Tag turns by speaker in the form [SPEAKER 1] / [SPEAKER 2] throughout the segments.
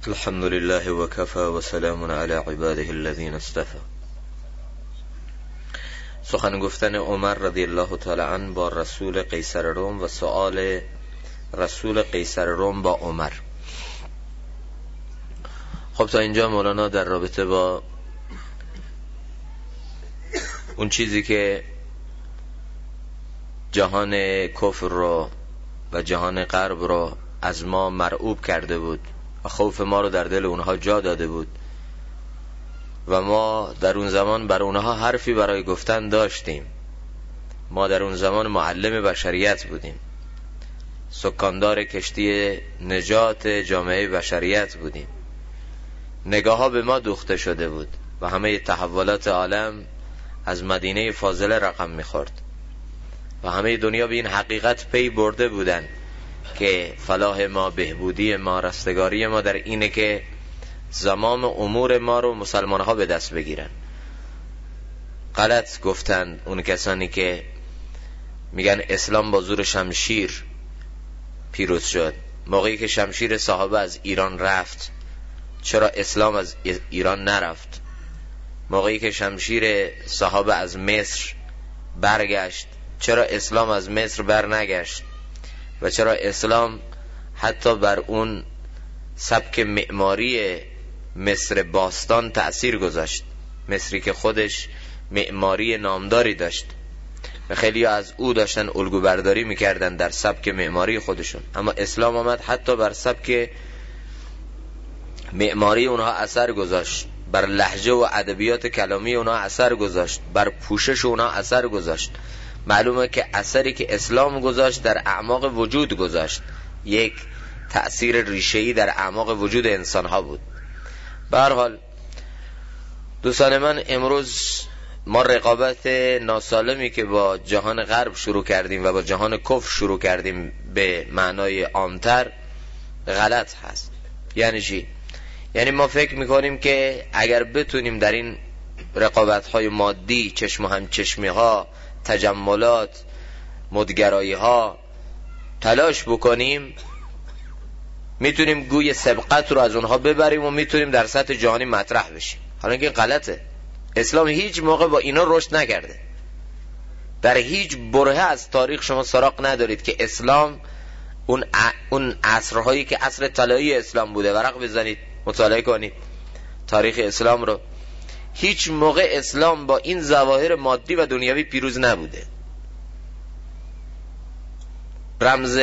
[SPEAKER 1] الحمد لله وكفى وسلام على عباده الذين اصطفى. سخن گفتن عمر رضی الله تعالی عنه با رسول قیصر روم و سؤال رسول قیصر روم با عمر. خب تا اینجا مولانا در رابطه با اون چیزی که جهان کفر رو و جهان غرب رو از ما مرعوب کرده بود و خوف ما رو در دل اونها جا داده بود و ما در اون زمان بر اونها حرفی برای گفتن داشتیم. ما در اون زمان معلم بشریت بودیم، سکاندار کشتی نجات جامعه بشریت بودیم. نگاه ها به ما دوخته شده بود و همه تحولات عالم از مدینه فاضله رقم میخورد و همه دنیا به این حقیقت پی برده بودن که فلاح ما، بهبودی ما، رستگاری ما در اینه که زمام امور ما رو مسلمان ها به دست بگیرن. غلط گفتن اون کسانی که میگن اسلام با زور شمشیر پیروز شد. موقعی که شمشیر صحابه از ایران رفت، چرا اسلام از ایران نرفت؟ موقعی که شمشیر صحابه از مصر برگشت، چرا اسلام از مصر بر نگشت؟ و چرا اسلام حتی بر اون سبک معماری مصر باستان تأثیر گذاشت، مصری که خودش معماری نامداری داشت و خیلی از او داشتن الگو برداری میکردن در سبک معماری خودشون، اما اسلام آمد حتی بر سبک معماری اونها اثر گذاشت، بر لهجه و ادبیات کلامی اونها اثر گذاشت، بر پوشش اونها اثر گذاشت. معلومه که اثری که اسلام گذاشت در اعماق وجود گذاشت، یک تأثیر ریشه‌ای در اعماق وجود انسان‌ها بود. به هر حال دوستان من، امروز ما رقابت ناسالمی که با جهان غرب شروع کردیم و با جهان کفر شروع کردیم به معنای عام‌تر غلط هست. یعنی چی؟ یعنی ما فکر میکنیم که اگر بتونیم در این رقابت‌های مادی، چشم و همچشمی‌ها، تجملات، مدگرایی‌ها تلاش بکنیم، میتونیم گوی سبقت رو از اونها ببریم و میتونیم در سطح جهانی مطرح بشیم. حالا اینکه غلطه. اسلام هیچ موقع با اینا رشد نکرده. در هیچ برهه از تاریخ شما سراغ ندارید که اسلام اون عصرهایی که عصر طلایی اسلام بوده، ورق بزنید مطالعه کنید تاریخ اسلام رو، هیچ موقع اسلام با این ظواهر مادی و دنیوی پیروز نبوده. رمز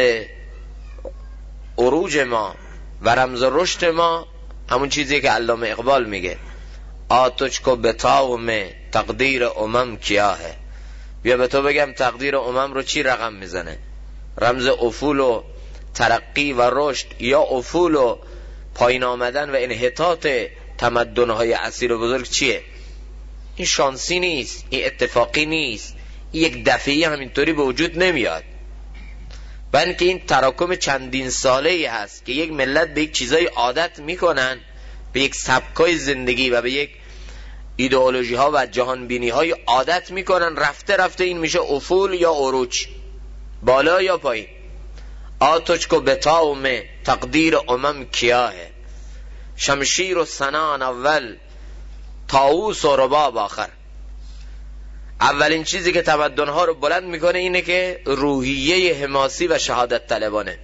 [SPEAKER 1] عروج ما و رمز رشد ما همون چیزی که علامه اقبال میگه، آتش کو بتاوم تقدیر امم کیاهه. بیا به تو بگم تقدیر امم رو چی رقم میزنه. رمز افول و ترقی و رشد یا افول و پایین آمدن و انحطاط تمدن‌های اصیل و بزرگ چیه؟ این شانسی نیست، این اتفاقی نیست، این یک دفعی همینطوری به وجود نمیاد، بلکه این تراکم چندین ساله‌ای هست که یک ملت به یک چیزای عادت میکنن، به یک سبکای زندگی و به یک ایدئولوژی ها و جهان بینی های عادت میکنن. رفته رفته این میشه افول یا عروج، بالا یا پایین. آتش کو بتاوم تقدیر امم کیاهه، شمشیر و سنان اول، طاووس و رباب آخر. اولین چیزی که تمدن‌ها رو بلند میکنه اینه که روحیه حماسی و شهادت طلبانه.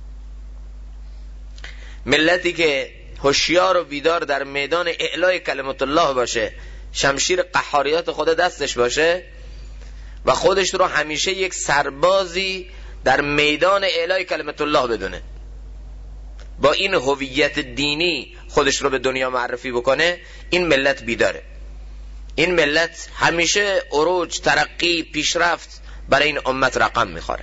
[SPEAKER 1] ملتی که هوشیار و بیدار در میدان اعلای کلمت الله باشه، شمشیر قهاریات خود دستش باشه و خودش رو همیشه یک سربازی در میدان اعلای کلمت الله بدونه، با این هویت دینی خودش رو به دنیا معرفی بکنه، این ملت بیداره. این ملت همیشه عروج، ترقی، پیشرفت برای این امت رقم میخوره.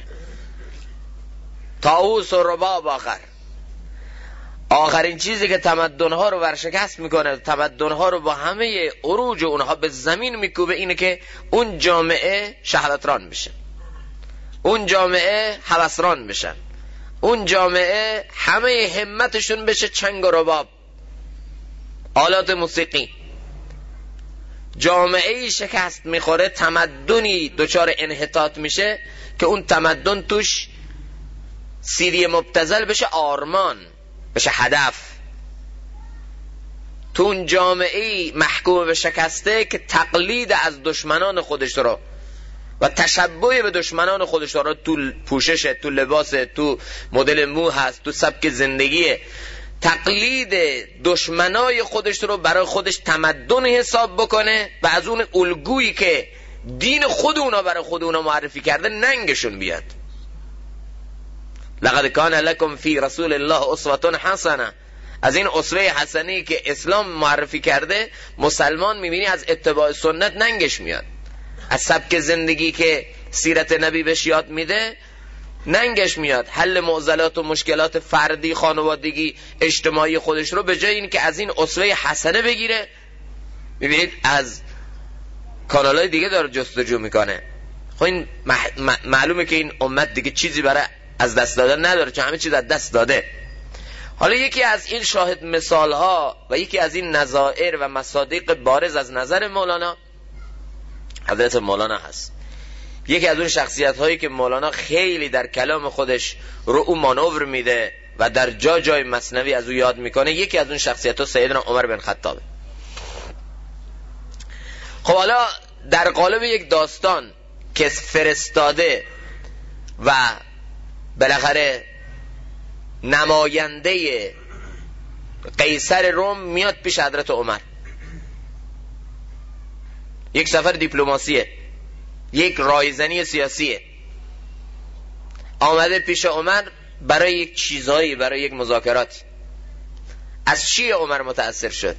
[SPEAKER 1] طاووس و رباب آخر. آخرین چیزی که تمدن‌ها رو ورشکست میکنه، تمدن‌ها رو با همه عروج اونها به زمین میکوبه، اینه که اون جامعه شهوتران بشه، اون جامعه هوسران بشن، اون جامعه همه همتشون بشه چنگ و رباب، آلات موسیقی. جامعه‌ای شکست میخوره، تمدنی دچار انحطاط میشه که اون تمدن توش سیری مبتذل بشه آرمان، بشه هدف. تو اون جامعه محکوم به شکسته که تقلید از دشمنان خودش رو و تشبه به دشمنان خودش رو تو پوشش، تو لباس، تو مدل مو هست، تو سبک زندگی، تقلید دشمنای خودش رو برای خودش تمدن حساب بکنه و از اون الگویی که دین خود اونا برای خود اونا معرفی کرده ننگشون بیاد. لقد کان لکم فی رسول الله اسوة حسنه. از این اسوه حسنی که اسلام معرفی کرده مسلمان میبینی از اتباع سنت ننگش میاد، از سبک زندگی که سیرت نبی بهش یاد میده ننگش میاد. حل معضلات و مشکلات فردی، خانوادگی، اجتماعی خودش رو به جای این که از این اسوه حسنه بگیره، میبینید از کانالای دیگه داره جستجو میکنه. خب این معلومه که این امت دیگه چیزی برای از دست دادن نداره، چون همه چیز از دست داده. حالا یکی از این شاهد مثال ها و یکی از این نظائر و مصادیق بارز از نظر مولانا حضرت مولانا هست. یکی از اون شخصیت هایی که مولانا خیلی در کلام خودش رو او مانور میده و در جای مثنوی از او یاد میکنه، یکی از اون شخصیت ها سیدنا عمر بن خطابه. خب حالا در قالب یک داستان که فرستاده و بالاخره نماینده قیصر روم میاد پیش حضرت عمر، یک سفر دیپلماسیه، یک رایزنی سیاسیه، آمده پیش عمر برای یک چیزهایی، برای یک مذاکرات. از چی عمر متأثر شد؟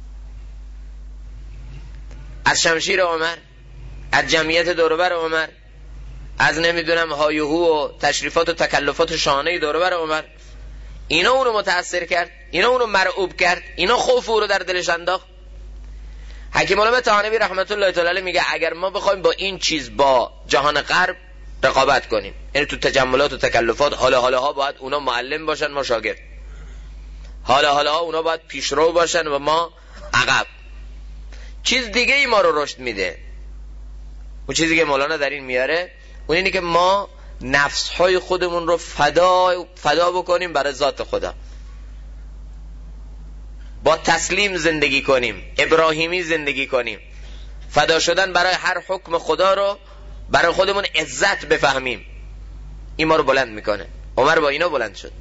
[SPEAKER 1] از شمشیر عمر، از جمعیت دوروبر عمر، از نمیدونم هایهو و تشریفات و تکلفات شاهانه دوروبر عمر. اینا اونو متأثر کرد، اینا اونو مرعوب کرد، اینا خوف او رو در دلش انداخت. حکیم علامه طحاوی رحمت الله تعالی علیه میگه اگر ما بخوایم با این چیز با جهان غرب رقابت کنیم، یعنی تو تجملات و تکلفات، حالا باید اونا معلم باشن ما شاگرد، حالا اونا باید پیشرو باشن و ما عقب، چیز دیگه ای ما رو رشد میده. اون چیزی که مولانا در این میاره اون اینه که ما نفسهای خودمون رو فدا بکنیم برای ذات خدا، با تسلیم زندگی کنیم، ابراهیمی زندگی کنیم، فدا شدن برای هر حکم خدا رو برای خودمون عزت بفهمیم. این ما رو بلند میکنه. عمر با اینا بلند شد.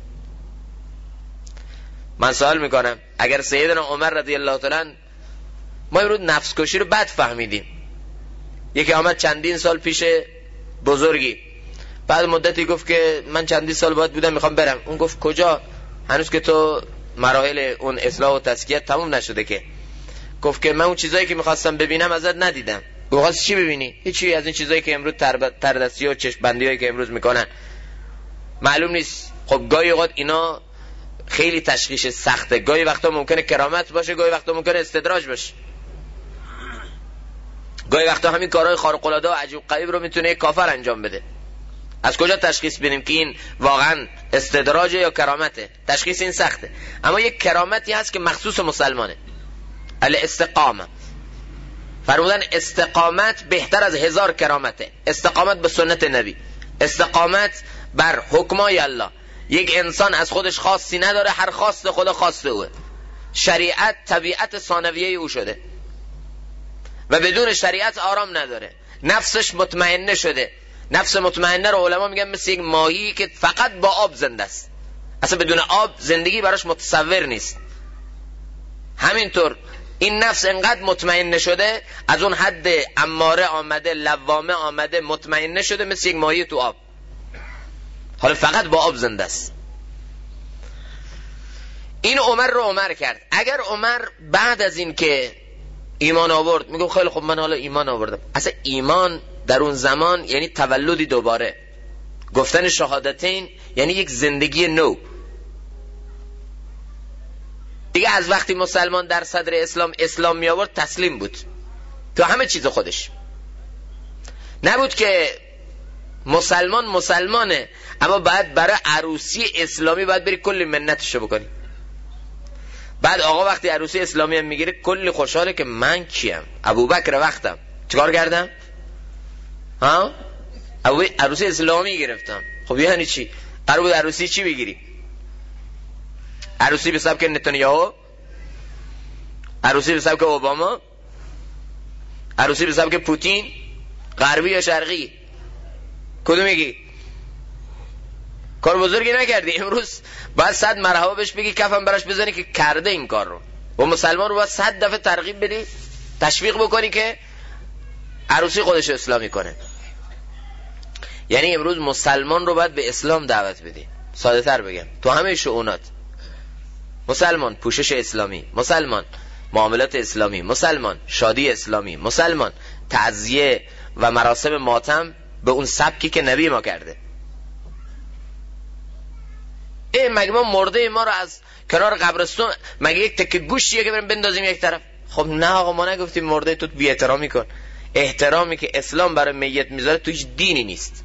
[SPEAKER 1] من سوال میکنم اگر سیدنا عمر رضی الله تعالی، ما امروز نفس کشی رو بد فهمیدیم. یکی آمد چندین سال پیش بزرگی، بعد مدتی گفت که من چندین سال باید بودم میخوام برم. اون گفت کجا؟ هنوز که تو مراحل اون اصلاح و تزکیه تموم نشده که. گفت که من اون چیزایی که میخواستم ببینم ازت ندیدم. گفت چی ببینی؟ هیچی از این چیزایی که امروز تردستی و چشم بندیایی که امروز میکنن معلوم نیست. خب گاهی اوقات اینا خیلی تشخیص سخته، گاهی وقتا ممکنه کرامت باشه، گاهی وقتا ممکنه استدراج باشه، گاهی وقتا همین کارهای خارق العاده و عجیب غریب رو میتونه یک کافر انجام بده. از کجا تشخیص بدیم که این واقعا استدراجه یا کرامته؟ تشخیص این سخته. اما یک کرامتی هست که مخصوص مسلمانه، الاستقامه. فرمودن استقامت بهتر از 1000 کرامته. استقامت به سنت نبی، استقامت بر حکمای الله. یک انسان از خودش خاصی نداره، هر خواست خدا خواست اوه. شریعت طبیعت ثانویه او شده و بدون شریعت آرام نداره. نفسش مطمئنه شده. نفس مطمئنه رو علما میگن مثل یک ماهی که فقط با آب زنده است، اصلا بدون آب زندگی براش متصور نیست. همینطور این نفس انقدر مطمئنه شده، از اون حد اماره آمده، لوامه آمده، مطمئنه شده مثل یک ماهی تو آب، حالا فقط با آب زنده است. این عمر رو عمر کرد. اگر عمر بعد از این که ایمان آورد میگه خیلی خب من حالا ایمان آوردم، اصلا ایمان در اون زمان یعنی تولدی دوباره، گفتن شهادتین یعنی یک زندگی نو دیگه. از وقتی مسلمان در صدر اسلام می آورد تسلیم بود تو همه چیز خودش، نبود که مسلمانه اما بعد برای عروسی اسلامی باید بری کلی منتشو بکنی. بعد آقا وقتی عروسی اسلامی هم میگیره کلی خوشحاله که من کیم؟ ابوبکر وقتم چیکار کردم؟ عروسی اسلامی گرفتم. خب یعنی چی؟ قرار بود عروسی چی بگیری؟ عروسی به سبک نتانیاهو؟ عروسی به سبک اوباما، عروسی به سبک پوتین، غربی یا شرقی؟ کدوم میگی؟ کار بزرگی نکردی. امروز باید 100 مرحبا بهش بگی، کفم براش بزنی که کرده این کار رو. و مسلمان رو باید 100 دفعه ترغیب بدی، تشویق بکنی که عروسی خودش اسلامی کنه. یعنی امروز مسلمان رو باید به اسلام دعوت بدی. ساده تر بگم، تو همه شؤونات مسلمان، پوشش اسلامی، مسلمان معاملات اسلامی، مسلمان شادی اسلامی، مسلمان تعزیه و مراسم ماتم به اون سبکی که نبی ما کرده. مگه ما مرده ما رو از کنار قبرستون مگه یک تکه گوشتیه که بریم بندازیم یک طرف؟ خب نه آقا، ما نگفتیم مرده تو بی احترامی کن. احترامی که اسلام برای میت میذاره تو هیچ دینی نیست.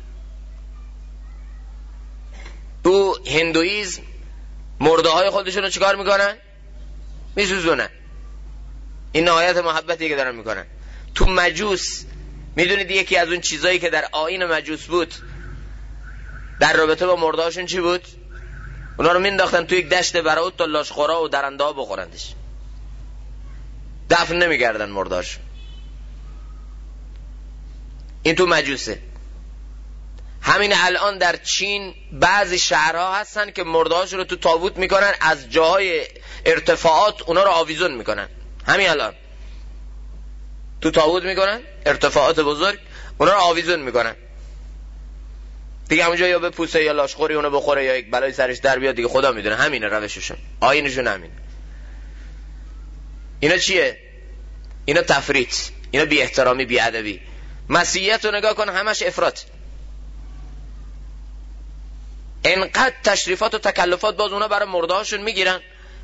[SPEAKER 1] تو هندویزم مرده های خودشون رو چیکار میکنن؟ میسوزونن. این نهایت محبتی که دارن میکنن. تو مجوس میدونید یکی از اون چیزایی که در آیین مجوس بود در رابطه با مرده هاشون چی بود؟ اونا رو مینداختن تو یک دشت برهوت تا لاشخورا و درنده ها بخورندش. دفن نمیکردن مرده هاشون. این تو مجوسه. همین الان در چین بعضی شهرها هستن که مرده هاشون رو تو تابوت میکنن، از جاهای ارتفاعات اونا رو آویزون میکنن. همین الان تو تابوت میکنن، ارتفاعات بزرگ، اونا رو آویزون میکنن دیگه. همونجا یا به پوسه یا لاشخوری اونو بخوره یا یک بلای سرش در بیاد دیگه، خدا میدونه. همینه روششون، آیینشون همین. اینا چیه؟ اینا تفریط، اینا بی احترامی، بی ادبی. مسیحیت رو نگاه کن، همش افراط. انقدر تشریفات و تکلفات باز اونا برای مرده هاشون میگیرن،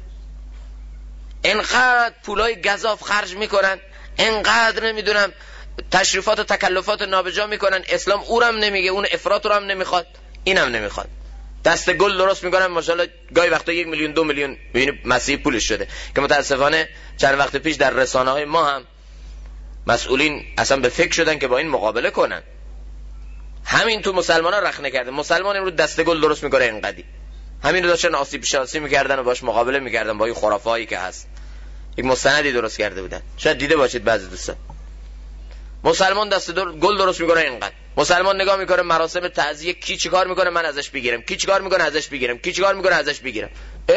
[SPEAKER 1] انقدر پولای گزاف خرج میکنن، انقدر نمیدونم تشریفات و تکلفات نابجا میکنن. اسلام اونم نمیگه، اون افراط رو هم نمیخواد، اینم نمیخواد. دست گل درست میکنن، ماشاءالله گاهی وقتا 1 میلیون 2 میلیون ببینید مسیح پولش شده. که متاسفانه چند وقت پیش در رسانه های ما هم مسئولین اصلا به فکر شدن که با این مقابله کنن. همین تو مسلمان ها رخنه کرده. مسلمان امروز دست گل درست میکنه اینقدی. همین رو داشتن آسیب شناسی میکردن و باش مقابله میکردن با این خرافه هایی که هست. یک مستندی درست کرده بودن، شاید دیده باشید بعضی دوستان. مسلمان دست گل درست میکنه اینقدر. مسلمان نگاه میکنه مراسم تعزیه، کی چیکار میکنه من ازش بگیرم، کی چیکار میکنه ازش بگیرم، کی چیکار میکنه ازش بگیرم.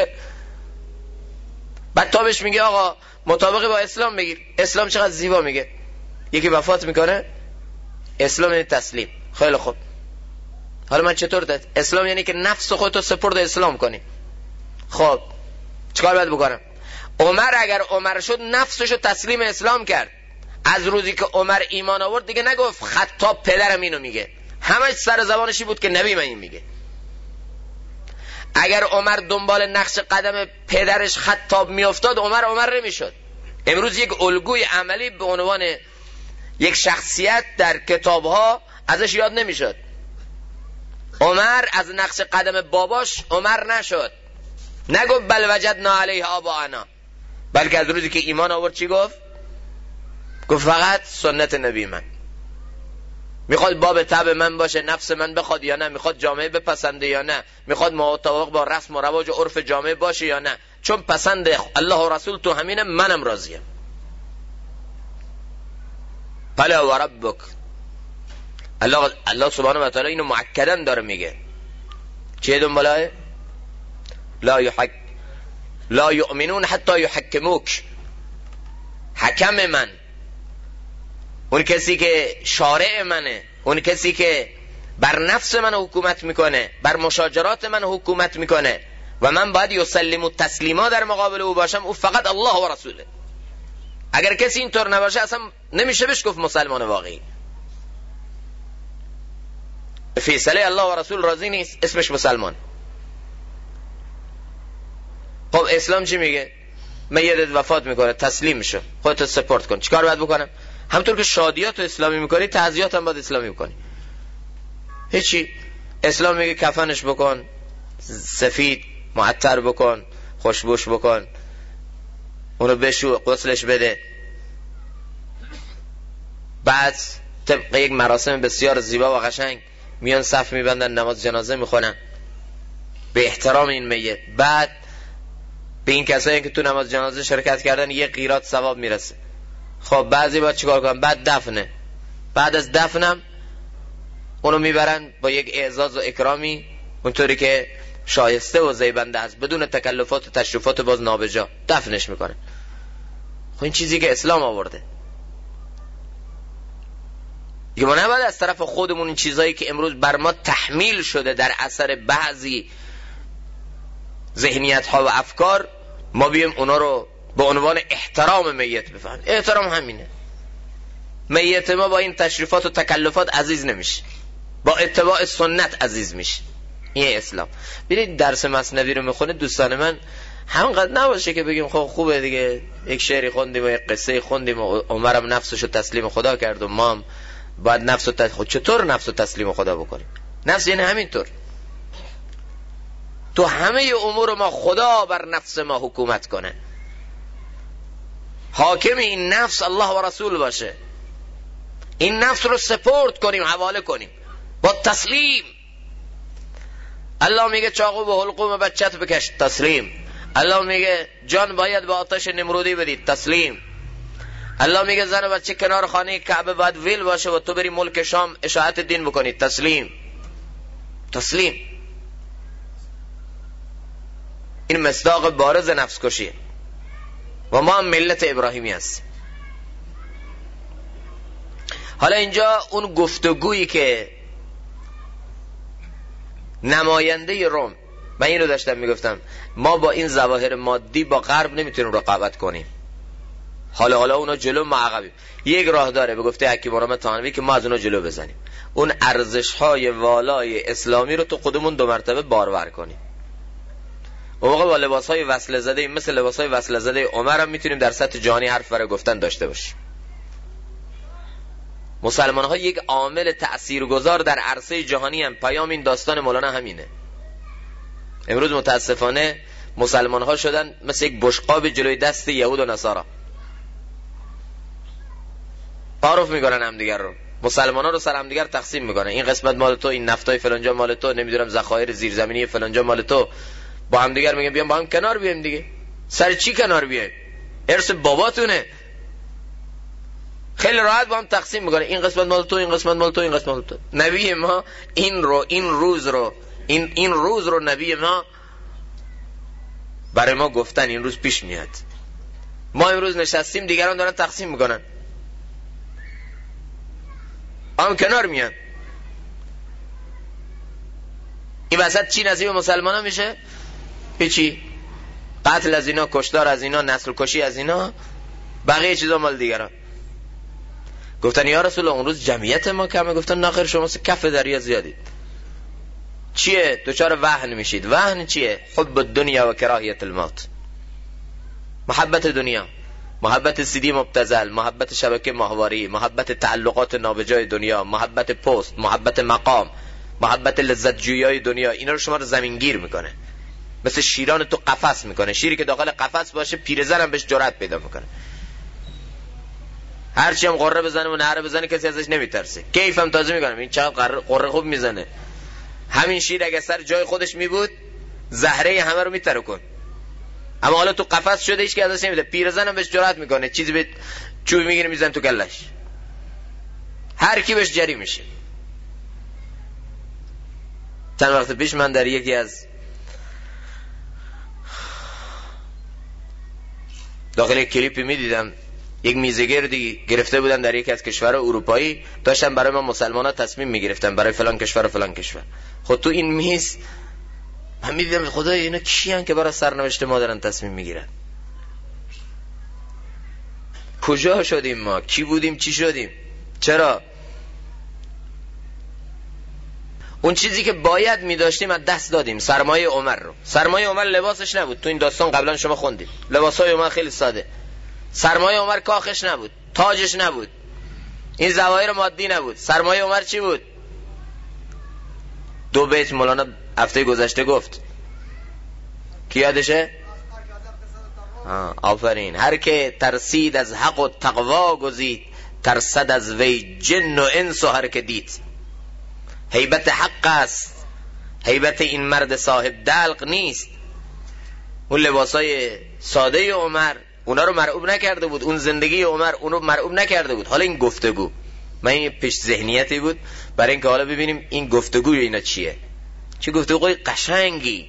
[SPEAKER 1] بعد تا بهش میگه آقا مطابق با اسلام بگیر. اسلام چقدر زیبا میگه. یکی وفات میکنه، اسلام یعنی تسلیم. خیلی خوب، حالا من چطور اسلام یعنی که نفس خودتو سپرد اسلام کنی. خب چیکار باید بکنم؟ عمر اگر عمر شد نفسشو تسلیم اسلام کرد. از روزی که عمر ایمان آورد دیگه نگفت خطاب پدرم اینو میگه، همش سر زبانشی بود که نبی من این میگه. اگر عمر دنبال نقش قدم پدرش خطاب میافتاد، عمر نمیشد. امروز یک الگوی عملی به عنوان یک شخصیت در کتابها ازش یاد نمیشد. عمر از نقش قدم باباش عمر نشد، نگفت بل وجدنا علیه آباءنا، بلکه از روزی که ایمان آورد چی گفت؟ گفت فقط سنت نبی من. میخواد باب طبع من باشه، نفس من بخواد یا نه، میخواد جامعه بپسنده یا نه، میخواد مطابق با رسم و رواج و عرف جامعه باشه یا نه، چون پسند الله و رسول تو همینه، منم راضیم. فلا و ربک، الله سبحانه و تعالی اینو مؤکداً داره میگه. چه دنباله؟ لا یؤمنون حتی یحکموک. حکم من، اون کسی که شارع منه، اون کسی که بر نفس من حکومت میکنه، بر مشاجرات من حکومت میکنه و من باید یسلم تسلیما در مقابل او باشم، او فقط الله و رسوله. اگر کسی اینطور نباشه اصلا نمیشه بهش گفت مسلمان واقعی. فیصله الله و رسول راضی نیست، اسمش مسلمان. خب اسلام چی میگه؟ میت وفات میکنه، تسلیم میشه، خودت سپورت کن. چیکار باید بکنم؟ همونطور که شادیات اسلامی میکنی، تعزیات هم باید اسلامی بکنی. هیچی. اسلام میگه کفنش بکن، سفید معطر بکن، خوشبوش بکن، اونو بشو، غسلش بده. بعد طبق یک مراسم بسیار زیبا و قشنگ میان صف میبندن، نماز جنازه میخونن به احترام این میت. بعد به این کسایی که تو نماز جنازه شرکت کردن یه قیرات ثواب میرسه. خب بعضی باید چیکار کنن؟ بعد دفنه، بعد از دفنم اونو میبرن با یک اعزاز و اکرامی اونطوری که شایسته و زیبنده است، بدون تکلفات و تشریفات باز نابجا دفنش میکنن. خب این چیزی که اسلام آورده. دیگه ما نباید از طرف خودمون این چیزایی که امروز بر ما تحمیل شده در اثر بعضی ذهنیت ها و افکار، ما بیم اونا رو به عنوان احترام میت بفهمیم. احترام همینه. میت ما با این تشریفات و تکلفات عزیز نمیشه، با اتباع سنت عزیز میشه. این اسلام. ببینید درس مثنوی رو میخونه دوستان من، همونقدر نباشه که بگیم خب خوبه دیگه، یک شعری خوندیم و یک قصه خوندیم و عمرم نفسشو تسلیم خدا کرد و ما هم باید خود چطور نفسو تسلیم خدا بکنیم؟ نفس یعنی همینطور تو همه امور ما خدا بر نفس ما حکومت کنه، حاکم این نفس الله و رسول باشه، این نفس رو سپورت کنیم، حواله کنیم با تسلیم. الله میگه چاقو به حلقوم بچت بکش، تسلیم. الله میگه جان باید به آتش نمرودی بدید، تسلیم. الله میگه زن و بچه کنار خانه کعبه باید ویل باشه و تو بری ملک شام اشاعت دین بکنید، تسلیم. تسلیم. این مصداق بارز نفس کشیه و ما هم ملت ابراهیمی هستیم. حالا اینجا اون گفتگویی که نماینده روم، من اینو داشتم میگفتم، ما با این ظواهر مادی با غرب نمیتونیم رقابت کنیم. حالا اونا جلو، ما عقبیم. یک راه داره به گفته حکیم مرام تانوی که ما از اونا جلو بزنیم، اون ارزش‌های والای اسلامی رو تو خودمون 2 مرتبه بارور کنیم. اون موقع با لباس‌های وصله زده مثل لباس‌های وصله زده عمر هم میتونیم در سطح جهانی حرف برای گفتن داشته باشیم. مسلمان‌ها یک عامل تأثیرگذار در عرصه جهانی هم. پیام این داستان مولانا همینه. امروز متاسفانه مسلمان‌ها شدن مثل یک بشقاب جلوی دست یهود و نصارا، تعارف میکنن همدیگر رو، مسلمان‌ها رو سر همدیگر تقسیم میکنن. این قسمت مال تو، این نفتای فلانجا مال تو، نمیدونم ذخایر زیرزمینی فلانجا مال تو. با همدیگر میگن بیام با هم کنار بیایم دیگه. سر چی کنار بیایم؟ ارث باباتونه. خیلی راحت با هم تقسیم میکنه، این قسمت مال تو، این قسمت مال تو، این قسمت مال تو. نبی ما این روز رو نبی ما برای ما گفتن این روز پیش میاد. ما امروز نشستیم، دیگران دارن تقسیم میکنن، هم کنار میان. این وسط چی نصیب مسلمان ها میشه؟ هیچی. قتل از اینا، کشتار از اینا، نسل کشی از اینا، بقیه چیزا مال دیگران. گفتن یا رسول الله اون روز جمعیت ما کمه. گفتن نه خیر، شما کف دریا زیادید. چیه؟ دوچار وهن میشید. وهن چیه؟ حب الدنیا و کراهیت الموت. محبت دنیا، محبت سیدی مبتذل، محبت شبکه ماهواری، محبت تعلقات نابجای دنیا، محبت پست، محبت مقام، محبت لذت جویای دنیا، اینا رو شما رو زمینگیر میکنه، مثل شیران تو قفس میکنه. شیری که داخل قفس باشه پیرزن هم بهش جرأت پیدا میکنه، هرچی هم قره بزنه و نعره بزنه کسی ازش نمیترسه، کیف هم تازه میکنه. این چقدر قره خوب میزنه. همین شیر اگه سر جای خودش میبود زهره همه رو میترکن، اما حالا تو قفس شده هیچ کی ازش نمیده. پیرزن هم بهش جرأت میکنه، چیزی به چوب میگیره میزنه تو کلش، هر کی بهش جری میشه. چند وقت پیش من در یکی از داخل یک کلیپی میدیدم، یک میزگردی گرفته بودن در یکی از کشور اروپایی، داشتن برای ما مسلمان‌ها تصمیم میگرفتن برای فلان کشور و فلان کشور. خود تو این میز من میدیدم خدای اینا کیان که برای سرنوشت ما دارن تصمیم میگیرن؟ کجا شدیم ما؟ کی بودیم؟ چی شدیم؟ چرا؟ اون چیزی که باید میداشتیم از دست دادیم. سرمایه عمر رو. سرمایه عمر لباسش نبود، تو این داستان قبلا شما خوندید، لباسای عمر خیلی ساده. سرمایه عمر کاخش نبود، تاجش نبود، این ظواهر مادی نبود. سرمایه عمر چی بود؟ 2 بیت مولانا هفته گذشته گفت، کی یادشه؟ آفرین. هر که ترسید از حق و تقوا گزید، ترسد از وی جن و انس و هر که دید. هیبت حق است، هیبت این مرد صاحب دلق نیست. اون لباسای ساده عمر اونا رو مرعوب نکرده بود، اون زندگی عمر اون رو مرعوب نکرده بود. حالا این گفتگو، من این پیش ذهنیتی بود برای اینکه حالا ببینیم این گفتگو اینا چیه، چه گفتگوی قشنگی.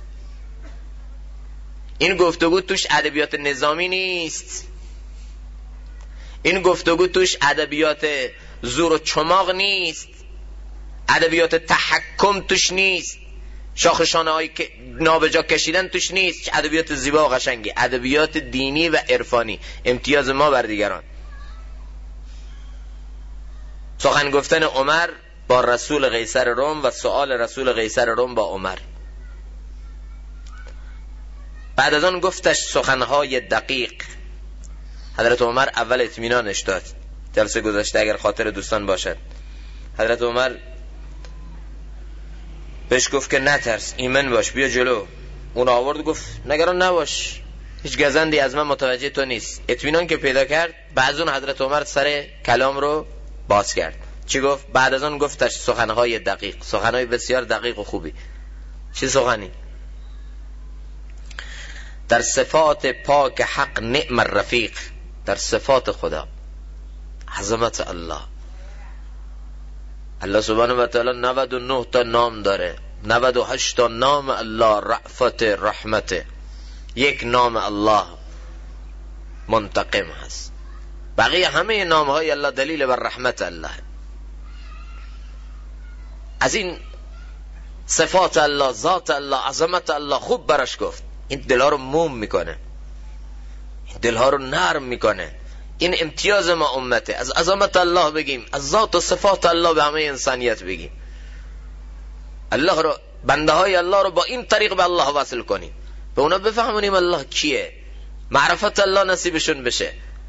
[SPEAKER 1] این گفتگو توش ادبیات نظامی نیست، این گفتگو توش ادبیات زور و چماق نیست، ادبیات تحکم توش نیست، شاخشانه های نابجا کشیدن توش نیست، ادبیات زیبا و قشنگی، ادبیات دینی و عرفانی، امتیاز ما بر دیگران. سخن گفتن عمر با رسول قیصر روم و سؤال رسول قیصر روم با عمر. بعد از آن گفتش سخنهای دقیق. حضرت عمر اول اطمینانش داد، جلسه گذاشته اگر خاطر دوستان باشد، حضرت عمر بهش گفت که نترس، ایمن باش، بیا جلو. اون آورد گفت نگران نباش، هیچ گزندی از من متوجه تو نیست. اطمینان که پیدا کرد، بعد از اون حضرت عمر سر کلام رو باز کرد. چی گفت؟ بعد از اون گفتش سخنهای دقیق، سخنهای بسیار دقیق و خوبی. چی سخنی؟ در صفات پاک حق نعم الرفیق، در صفات خدا، عظمت الله. الله سبحانه و تعالی 99 تا نام داره، 98 تا نام الله رأفت رحمت، یک نام الله منتقم هست، بقیه همه نام های الله دلیل بر رحمت الله. از این صفات الله، ذات الله، عظمت الله خوب برش گفت. این دلها رو موم میکنه، این دلها رو نرم میکنه. این امتیاز ما امته، از عظمت الله بگیم، از ذات و صفات الله به همه انسانیت بگیم. الله رو، بنده های الله رو با این طریق به الله وصل کنیم، به اونا بفهمونیم الله کیه، معرفت الله نصیبشون بشه.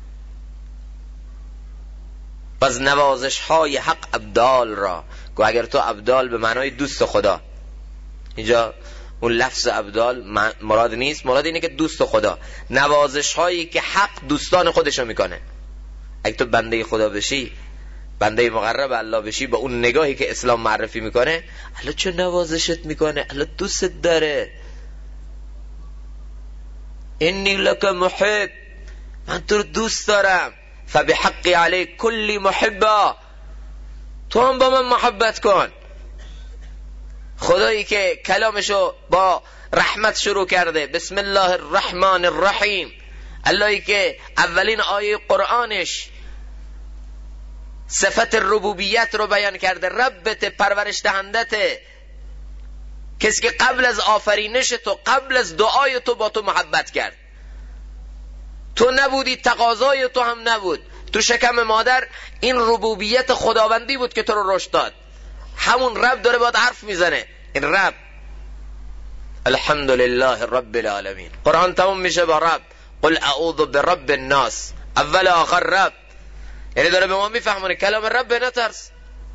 [SPEAKER 1] پس نوازش های حق ابدال را، گو اگر تو ابدال به معنای دوست خدا، اینجا اون لفظ ابدال مراد نیست، مراد اینه که دوست خدا، نوازش هایی که حق دوستان خودشو میکنه. اگه تو بنده خدا بشی، بنده مقرب الله بشی، با اون نگاهی که اسلام معرفی میکنه، الله چه نوازشت میکنه، الله دوست داره. انی لک محب، من تو رو دوست دارم. فبحقی علیک کلی محبا، تو هم با من محبت کن. خدایی که کلامشو با رحمت شروع کرده، بسم الله الرحمن الرحیم، اللهی که اولین آیه قرآنش صفت ربوبیت رو بیان کرده، ربت، پرورش دهندت، کسی که قبل از آفرینش تو، قبل از دعای تو با تو محبت کرد. تو نبودی، تقاضای تو هم نبود، تو شکم مادر این ربوبیت خداوندی بود که تو رو رشد داد. همون رب داره باید حرف میزنه، این رب. الحمدلله رب العالمین. قرآن تموم میشه با رب، قل اعوذ برب الناس، اول آخر رب. یعنی داره به ما میفهمونه کلام رب، نترس.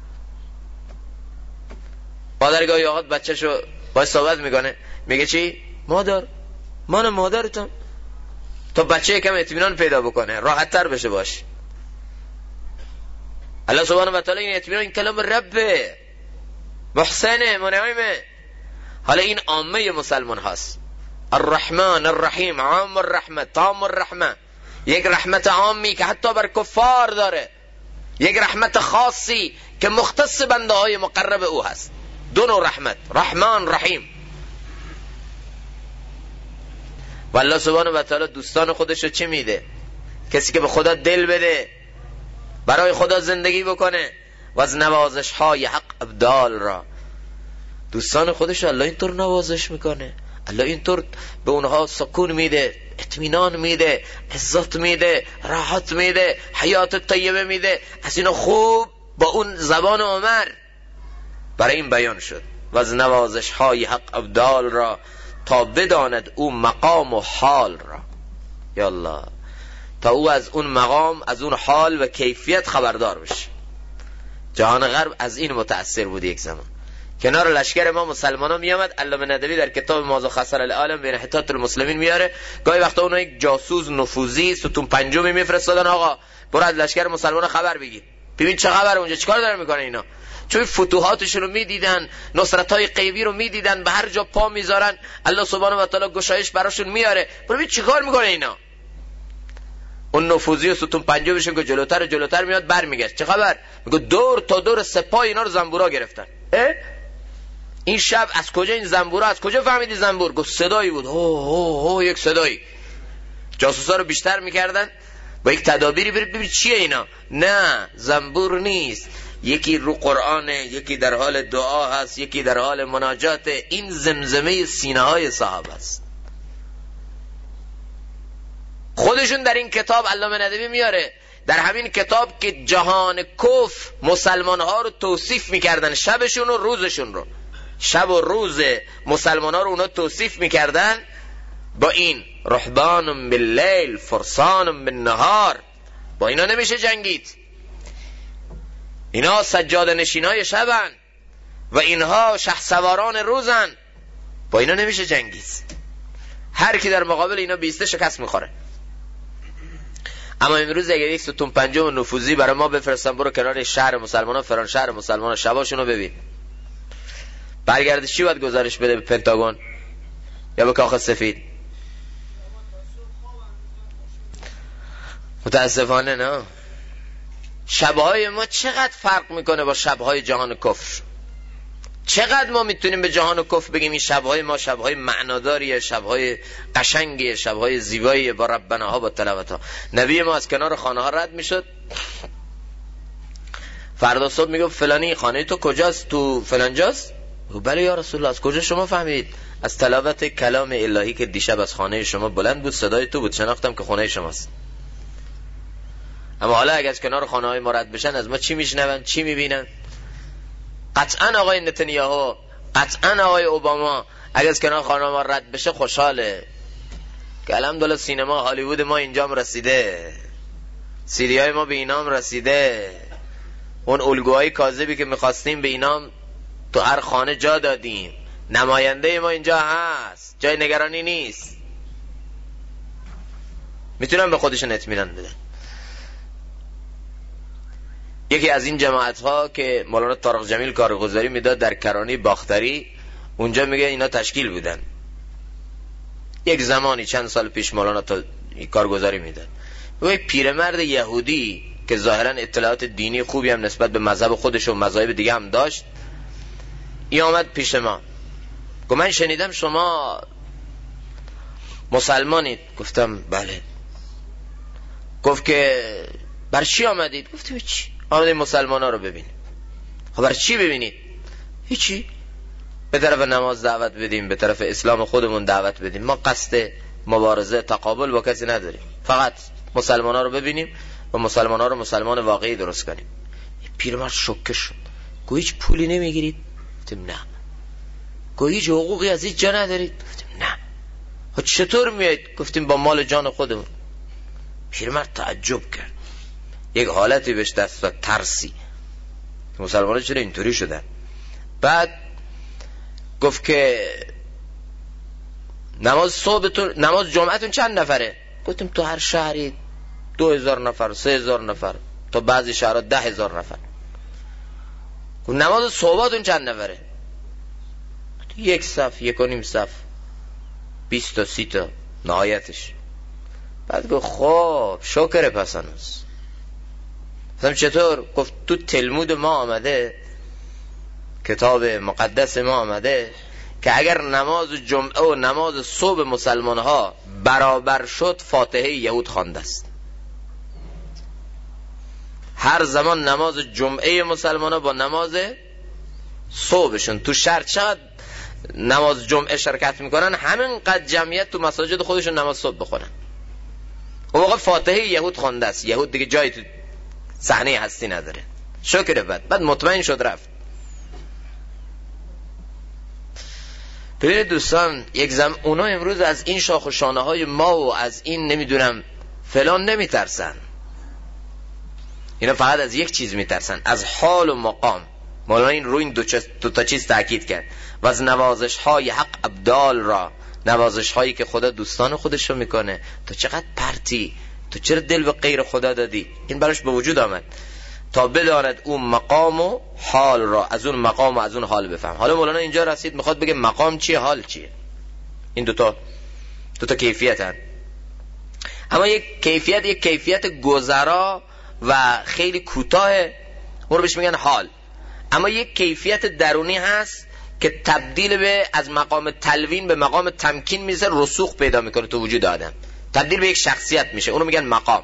[SPEAKER 1] مادر گاهی اوقات بچه‌شو باید صحبت میکنه، میگه چی؟ مادر، من مادرتم. تا بچه کم اطمینان پیدا بکنه، راحت تر بشه باش. الله سبحانه و تعالی این اطمینان، این کلام ربه، محسنه، منعمه. حالا این عامه مسلمان هست. الرحمن الرحیم، عام الرحمت، تام الرحمه. یک رحمت عامی که حتی بر کفار داره، یک رحمت خاصی که مختص بنده های مقرب او هست. دو نوع رحمت، رحمان رحیم. و الله سبحانه و تعالی دوستان خودشو چه میده؟ کسی که به خدا دل بده، برای خدا زندگی بکنه و از نوازش های حق ابدال را، دوستان خودش الله اینطور نوازش میکنه. الله اینطور به اونها سکون میده، اطمینان میده، عزت میده، راحت میده، حیات طیبه میده. از اینا خوب با اون زبان عمر برای این بیان شد. و از نوازش های حق ابدال را، تا بداند او مقام و حال را. یا الله، تا او از اون مقام، از اون حال و کیفیت خبردار بشه. جهان غرب از این متأثر بود یک زمان. کنار لشکر ما مسلمان ها می آمد. علامه ندوی در کتاب ماذا خسر العالم بین حطات المسلمین میاره، گاهی وقتا اونها یک جاسوس نفوذی ستون پنجمی میفرستادن، آقا برو از لشکر مسلمان خبر بگیر، ببین چه خبر اونجا، چیکار دارن میکنه اینا، چون فتوحاتشون رو میدیدن، نصرت‌های غیبی رو میدیدن، به هر جا پا میذارن الله سبحانه و تعالی گشایش براشون میاره. ببین چیکار میکنه اینا. اون نفوذی و ستون پنجمشون که جلوتر و جلوتر میاد برمیگشت. چه خبر؟ میگه دور تا دور سپاه اینا رو زنبورا گرفتن. این شب از کجا این زنبورا، از کجا فهمیدی زنبور؟ گفت صدایی بود، هو یک صدایی. جاسوسا رو بیشتر میکردن با یک تدابیری، ببین چیه اینا. نه زنبور نیست، یکی رو قرآنه، یکی در حال دعا هست، یکی در حال مناجات. این زمزمه سینه های صحابه است. خودشون در این کتاب علامه ندوی میاره، در همین کتاب که جهان کفر مسلمان ها رو توصیف میکردن، شبشون و روزشون رو، شب و روز مسلمان ها رو اونا توصیف میکردن با این رهبان باللیل فرسان بالنهار. با اینا نمیشه جنگید، اینا سجاده نشینای شبن و اینها شهسواران روزن، با اینا نمیشه جنگید. هر کی در مقابل اینا بیسته شکست میخوره. اما امروز اگر یک ستون پنجم نفوذی برای ما بفرستن برو کنار شهر مسلمانان، فران شهر مسلمانان، شباشونو ببین، برگرده چی باید گزارش بده به پنتاگون یا به کاخ سفید؟ متاسفانه نه. شبهای ما چقدر فرق میکنه با شبهای جهان کفر. چقدر ما میتونیم به جهان کفر بگیم این شبهای ما شبهای معناداریه، شبهای قشنگیه، شبهای زیباییه، با ربناها، با تلاوتها. نبی ما از کنار خانه ها رد میشد، فردا صبح میگفت فلانی خانه تو کجاست؟ تو فلانجاست؟ بله یا رسول الله. از کجا شما فهمید؟ از تلاوت کلام الهی که دیشب از خانه شما بلند بود، صدای تو بود، شناختم که خانه شماست. اما حالا اگه از کنار خانه های ما رد بشن از ما چی میشنون، چی میبینن؟ قطعا آقای نتانیاهو، قطعا آقای اوباما اگه از کنار خانه ما رد بشه خوشحاله که الحمدلله سینما هالیوود ما اینجام رسیده، سریای ما به اینام رسیده، اون الگوهای کاذبی که میخواستیم به اینام تو هر خانه جا دادیم، نماینده ما اینجا هست، جای نگرانی نیست. میتونم به خودشون اطمینان بدن. یکی از این جماعت ها که مولانا طارق جمیل کارگزاری میداد در کرانی باختری، اونجا میگه اینا تشکیل بودن یک زمانی چند سال پیش، مولانا تا کارگزاری میداد. و یک پیرمرد یهودی که ظاهرا اطلاعات دینی خوبی هم نسبت به مذهب خودش و مذاهب دیگه هم داشت، این آمد پیش ما گفت من شنیدم شما مسلمانید. گفتم بله. گفت که بر چی آمدید؟ گفتم هیچی، آمدیم مسلمان ها رو ببینیم. خب بر چی ببینید؟ هیچی، به طرف نماز دعوت بدیم، به طرف اسلام خودمون دعوت بدیم. ما قصد مبارزه تقابل با کسی نداریم، فقط مسلمان ها رو ببینیم و مسلمان ها رو مسلمان واقعی درست کنیم. پیرمرد شوکه شد، گفت هیچ پولی نمیگیرید؟ گفتم نه. گفت هیچ حقوقی از هیچ جا ندارید؟ گفتم نه. خب چطور میایید؟ گفتیم با مال جان خودمون. پیرمرد تعجب کرد، یک حالتی بهش دست داد، ترسی، مسلمان‌ها چرا اینطوری شدن. بعد گفت که نماز صبحتون، نماز جمعتون چند نفره؟ گفتیم تو هر شهری 2000 نفر، 3000 نفر، تا بعضی شهرها 10,000 نفر. گفت نماز صبحتون چند نفره؟ یک صف، یک و نیم صف، 20 تا 30 تا نهایتش. بعد گفت خب شکر پس هنوز. گفتم چطور؟ گفت تو تلمود ما آمده، کتاب مقدس ما آمده که اگر نماز جمعه و نماز صبح مسلمان ها برابر شد فاتحه یهود خوانده است. هر زمان نماز جمعه مسلمان ها با نماز صبحشون تو شهر چقدر نماز جمعه شرکت میکنن، همین قد جمعیت تو مساجد خودشون نماز صبح بخونن. اون موقع فاتحه یهود خوانده است. یهود دیگه جایی تو صحنه هستی نداره. شکر بعد مطمئن شد رفت. ببینید دوستان، یک اونا امروز از این شاخ و شانه های ما و از این نمیدونم فلان نمیترسن. اینا فقط از یک چیز میترسن، از حال و مقام. مولانا این رو این دو تا چیز تاکید کرد. و از نوازش های حق ابدال را، نوازش هایی که خدا دوستان خودش رو میکنه. تو چقدر پرتی، تو چرا دل به غیر خدا دادی؟ این براش به وجود آمد. تا بداند اون مقام و حال را، از اون مقام و از اون حال بفهم. حالا مولانا اینجا رسید میخواد بگه مقام چیه، حال چیه. این دوتا کیفیت هست. اما یک کیفیت گذرا و خیلی کوتاه، اون رو بهش میگن حال. اما یک کیفیت درونی هست که تبدیل به از مقام تلوین به مقام تمکین میشه، رسوخ پیدا میکنه تو وجود آدم، تبدیل به یک شخصیت میشه، اون رو میگن مقام.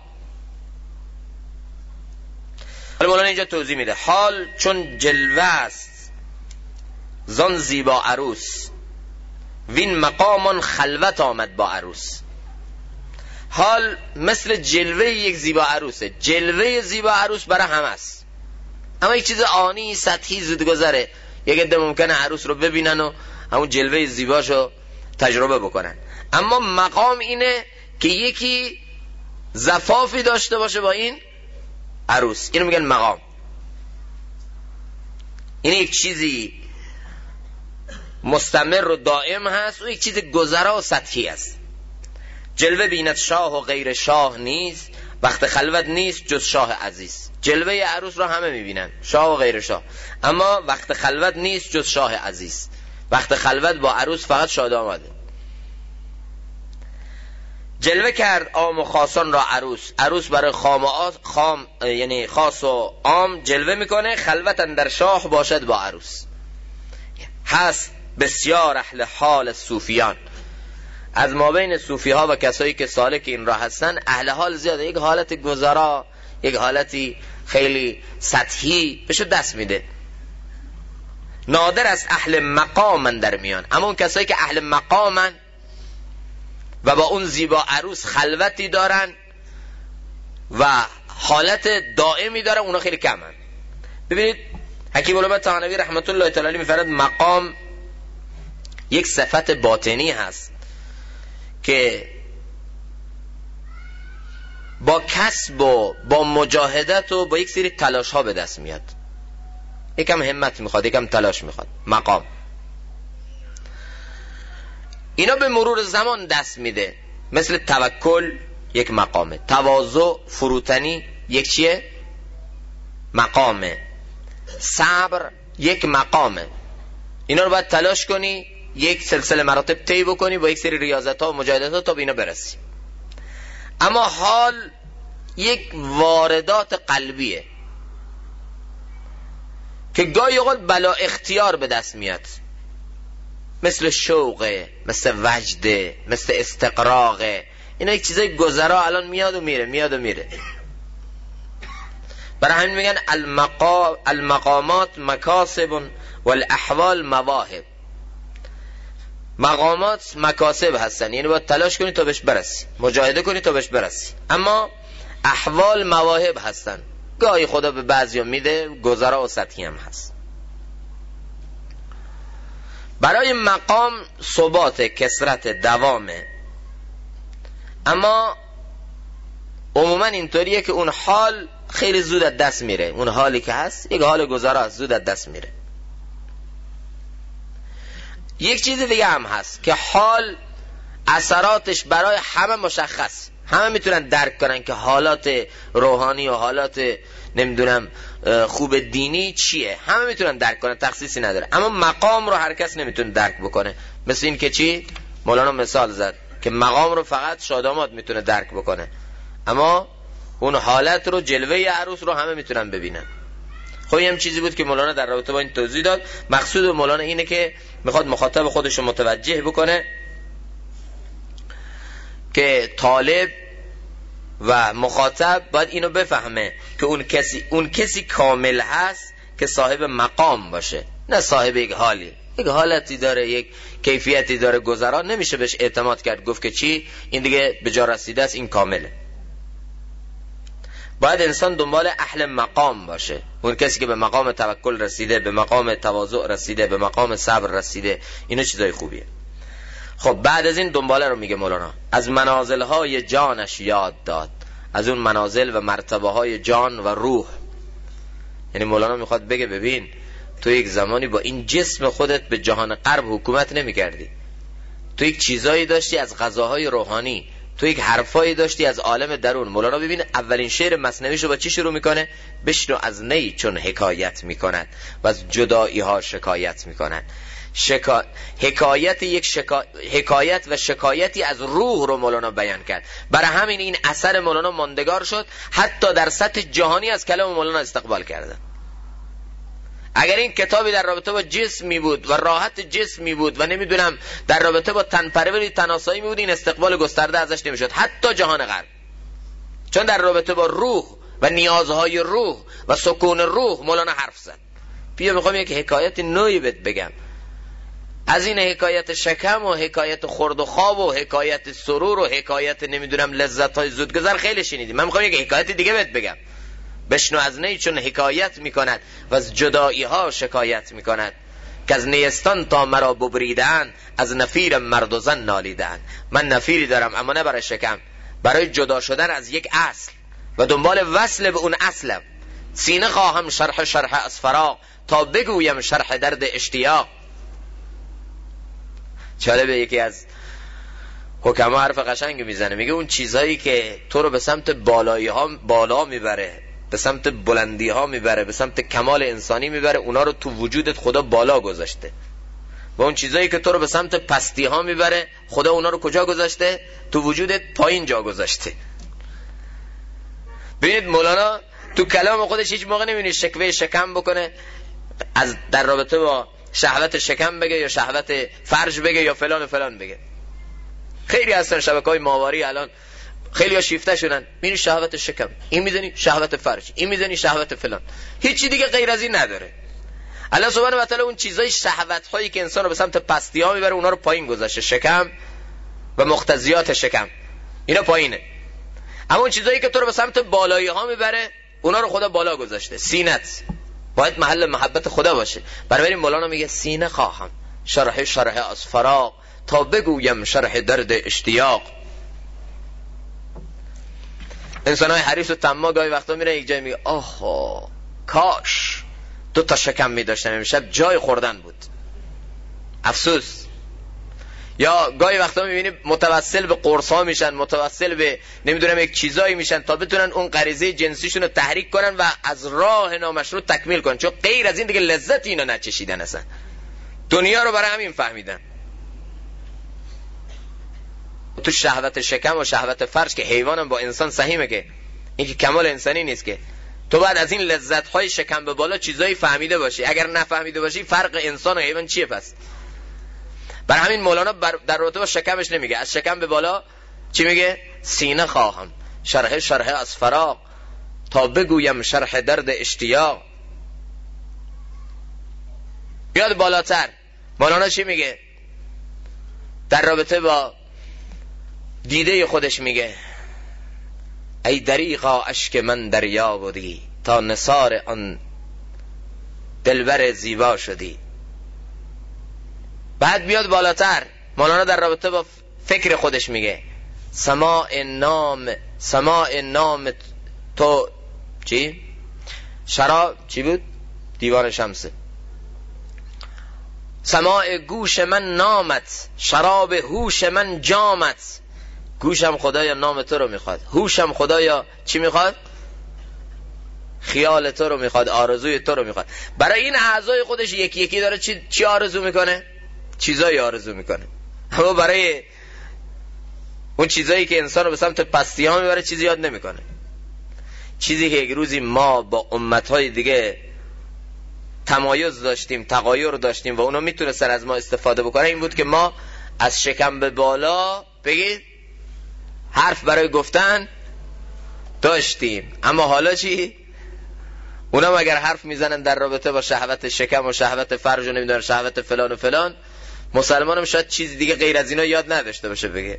[SPEAKER 1] حالا مولانا اینجا توضیح میده حال چون جلوه است زان زیبا عروس، وین مقامان خلوت آمد با عروس. حال مثل جلوه یک زیبا عروسه. جلوه زیبا عروس برای همه است، اما یک چیز آنی سطحی زودگذره. یک عده ممکنه عروس رو ببینن و همون جلوه زیباشو تجربه بکنن. اما مقام اینه که یکی زفافی داشته باشه با این عروس، اینو میگن مقام. این یک چیزی مستمر و دائم هست و یک چیز گذرا و سطحی است. جلوه بیند شاه و غیر شاه نیست، وقت خلوت نیست جز شاه عزیز. جلوه عروس را همه میبینن، شاه و غیر شاه، اما وقت خلوت نیست جز شاه عزیز. وقت خلوت با عروس فقط شاد آمده. جلوه کرد عام و خاصان را عروس، عروس برای خام یعنی خاص و عام جلوه میکنه. خلوت اندر شاه باشد با عروس. هست بسیار اهل حال صوفیان، از ما بین صوفی ها و کسایی که سالک این راه هستن اهل حال زیاده. یک حالت گذرا، یک حالتی خیلی سطحی بهش دست میده. نادر از اهل مقامن در میان، اما اون کسایی که اهل مقامن و با اون زیبا عروس خلوتی دارن و حالت دائمی دارن، اونا خیلی کمن. ببینید حکیم الامت طحاوی رحمت الله تعالی علیه میفرماید مقام یک صفت باطنی هست که با کسب و با مجاهدت و با یک سری تلاش ها به دست میاد. یکم همت میخواد، یکم تلاش میخواد. مقام اینا به مرور زمان دست میده. مثل توکل یک مقامه، تواضع فروتنی یک چیه؟ مقامه، صبر یک مقامه. اینا رو باید تلاش کنی، یک سلسله مراتب طی بکنی با یک سری ریاضت ها و مجاهدت ها تا به اینا برسی. اما حال یک واردات قلبیه که گاهی اوقات بلا اختیار به دست میاد، مثل شوقه، مثل وجده، مثل استقراقه. اینا یک چیزای گذرا الان میاد و میره، میاد و میره. برای همین میگن المقامات مکاسب والاحوال مواهب. مقامات مکاسب هستن، یعنی باید تلاش کنی تا بهش برسی، مجاهده کنی تا بهش برسی. اما احوال مواهب هستن، گاهی خدا به بعضیا میده، گذرا و سطحی هم هست. برای مقام ثبات، کثرت، دوامه. اما عموما اینطوریه که اون حال خیلی زود از دست میره. اون حالی که هست یک حال گذرا، زود از دست میره. یک چیز دیگه هم هست که حال اثراتش برای همه مشخص، همه میتونن درک کنن که حالات روحانی و حالات نمیدونم خوب دینی چیه، همه میتونن درک کنن، تخصیصی نداره. اما مقام رو هر کس نمیتونه درک بکنه. مثل این که چی؟ مولانا مثال زد که مقام رو فقط شادامات میتونه درک بکنه، اما اون حالت رو، جلوه عروس رو همه میتونن ببینن. خب این هم چیزی بود که مولانا در رابطه با این توضیح داد. مقصود مولانا اینه که میخواد مخاطب خودش رو متوجه بکنه که طالب و مخاطب باید اینو بفهمه که اون کسی کامل هست که صاحب مقام باشه، نه صاحب یک حالی. یک حالتی داره، یک کیفیتی داره، گذرا نمیشه بهش اعتماد کرد گفت که چی این دیگه به جا رسیده است، این کامله. باید انسان دنبال اهل مقام باشه، اون کسی که به مقام توکل رسیده، به مقام تواضع رسیده، به مقام صبر رسیده. اینا چیزای خوبیه. خب بعد از این دنباله رو میگه مولانا، از منازلهای جانش یاد داد، از اون منازل و مرتبه های جان و روح. یعنی مولانا میخواد بگه ببین تو یک زمانی با این جسم خودت به جهان غرب حکومت نمیکردی، تو یک چیزایی داشتی از غذاهای روحانی، تو یک حرفایی داشتی از عالم درون. مولانا ببین اولین شعر مثنویشو با چی شروع میکنه؟ بشنو از نی چون حکایت میکند و از جدایی ها شکایت میکند. حکایت و شکایتی از روح رو مولانا بیان کرد. برای همین این اثر مولانا ماندگار شد، حتی در سطح جهانی از کلام مولانا استقبال کردن. اگر این کتابی در رابطه با جسمی بود و راحت جسمی بود و نمیدونم در رابطه با تنپروری تناسایی بود، این استقبال گسترده ازش نمیشد، حتی جهان غرب. چون در رابطه با روح و نیازهای روح و سکون روح مولانا حرف زد. بیا میخوام یک حکایت نوعی بهت بگم. از این حکایت شکم و حکایت خورد و خواب و حکایت سرور و حکایت نمیدونم لذت‌های زودگذر خیلی شنیدیم. من میخوام یک حکایت دیگه بهت بگم. بشنو از نی چون حکایت میکند و از جدایی ها شکایت میکند، که از نیستان تا مرا ببریدن، از نفیر مرد و زن نالیدن. من نفیری دارم اما نه برای شکم، برای جدا شدن از یک اصل و دنبال وصل به اون اصلم. سینه خواهم شرح از فراق، تا بگویم شرح درد اشتیاق. جالبه یکی از حکما حرف قشنگ میزنه، میگه اون چیزهایی که تو رو به سمت بالایی ها بالا میبره، به سمت بلندی ها میبره، به سمت کمال انسانی میبره، اونا رو تو وجودت خدا بالا گذاشته. و اون چیزایی که تو رو به سمت پستی ها میبره، خدا اونا رو کجا گذاشته؟ تو وجودت پایین جا گذاشته. ببینید مولانا تو کلام خودش هیچ موقع نمیبینی شکوه شکم بکنه، از در رابطه با شهوت شکم بگه یا شهوت فرج بگه یا فلان و فلان بگه. خیلی هستن شبکه‌های ماهواری الان خیلی ها شیفته شدن، میبینی شهوت شکم، این میدونی شهوت فرج، این میدونی شهوت فلان، هیچی دیگه غیر از این نداره. الله سبحانه و تعالی اون چیزای شهوت هایی که انسان رو به سمت پستی ها میبره اونا رو پایین گذاشته، شکم و مقتضیات شکم اینا پایینه. اما اون چیزایی که تو رو به سمت بالایی ها میبره اونا رو خدا بالا گذاشته. سینت باید محل محبت خدا باشه. برای مولانا میگه سینه خواهم شرح از فراق، تا بگویم شرح درد اشتیاق. انسان‌های حریص و طماع گاهی وقتا میرن یک جای میگه آها کاش 2 تا شکم می‌داشتم امشب جای خوردن بود، افسوس. یا گاهی وقتا می‌بینی متوسل به قرص‌ها میشن، متوسل به نمیدونم یک چیزایی میشن تا بتونن اون غریزه جنسیشون رو تحریک کنن و از راه نامشروع تکمیل کنن، چون غیر از این دیگه لذت اینا نچشیدن، اصلا دنیا رو برای همین فهمیدن. تو شهوت شکم و شهوت فرج که حیوانم با انسان سهیمه، که این که کمال انسانی نیست، که تو بعد از این لذت‌های شکم به بالا چیزایی فهمیده باشی. اگر نفهمیده باشی فرق انسان و حیوان چیه پس؟ برای همین مولانا در رابطه با شکمش نمیگه، از شکم به بالا چی میگه؟ سینه خواهم شرح از فراق، تا بگویم شرح درد اشتیاق. بیاد بالاتر مولانا چی میگه؟ در رابطه با دیده خودش میگه ای دریغا اشک من دریا بودی، تا نثار آن دلبر زیبا شدی. بعد بیاد بالاتر مولانا در رابطه با فکر خودش میگه سماع نام تو چی؟ شراب چی بود؟ دیوان شمسه. سماع گوش من نامت، شراب هوش من جامت. گوشم خدایا نام تو رو میخواد، هوشم خدایا چی میخواد؟ خیال تو رو میخواد، آرزوی تو رو میخواد. برای این اعضای خودش یکی یکی داره چی آرزو میکنه؟ چیزایی آرزو میکنه. اما برای اون چیزایی که انسان رو به سمت پستی ها میبره چیزی یاد نمیکنه. چیزی که یک روزی ما با امتهای دیگه تمایز داشتیم، تغایر داشتیم و اونا میتونستن از ما استفاده بکنن، این بود که ما از شکم به بالا بگید حرف برای گفتن داشتیم، اما حالا چی؟ اونا اگر حرف میزنن در رابطه با شهوت شکم و شهوت فرج و نمیدونن شهوت فلان و فلان، مسلمانم شاید چیز دیگه غیر از اینا یاد نداشته باشه بگه.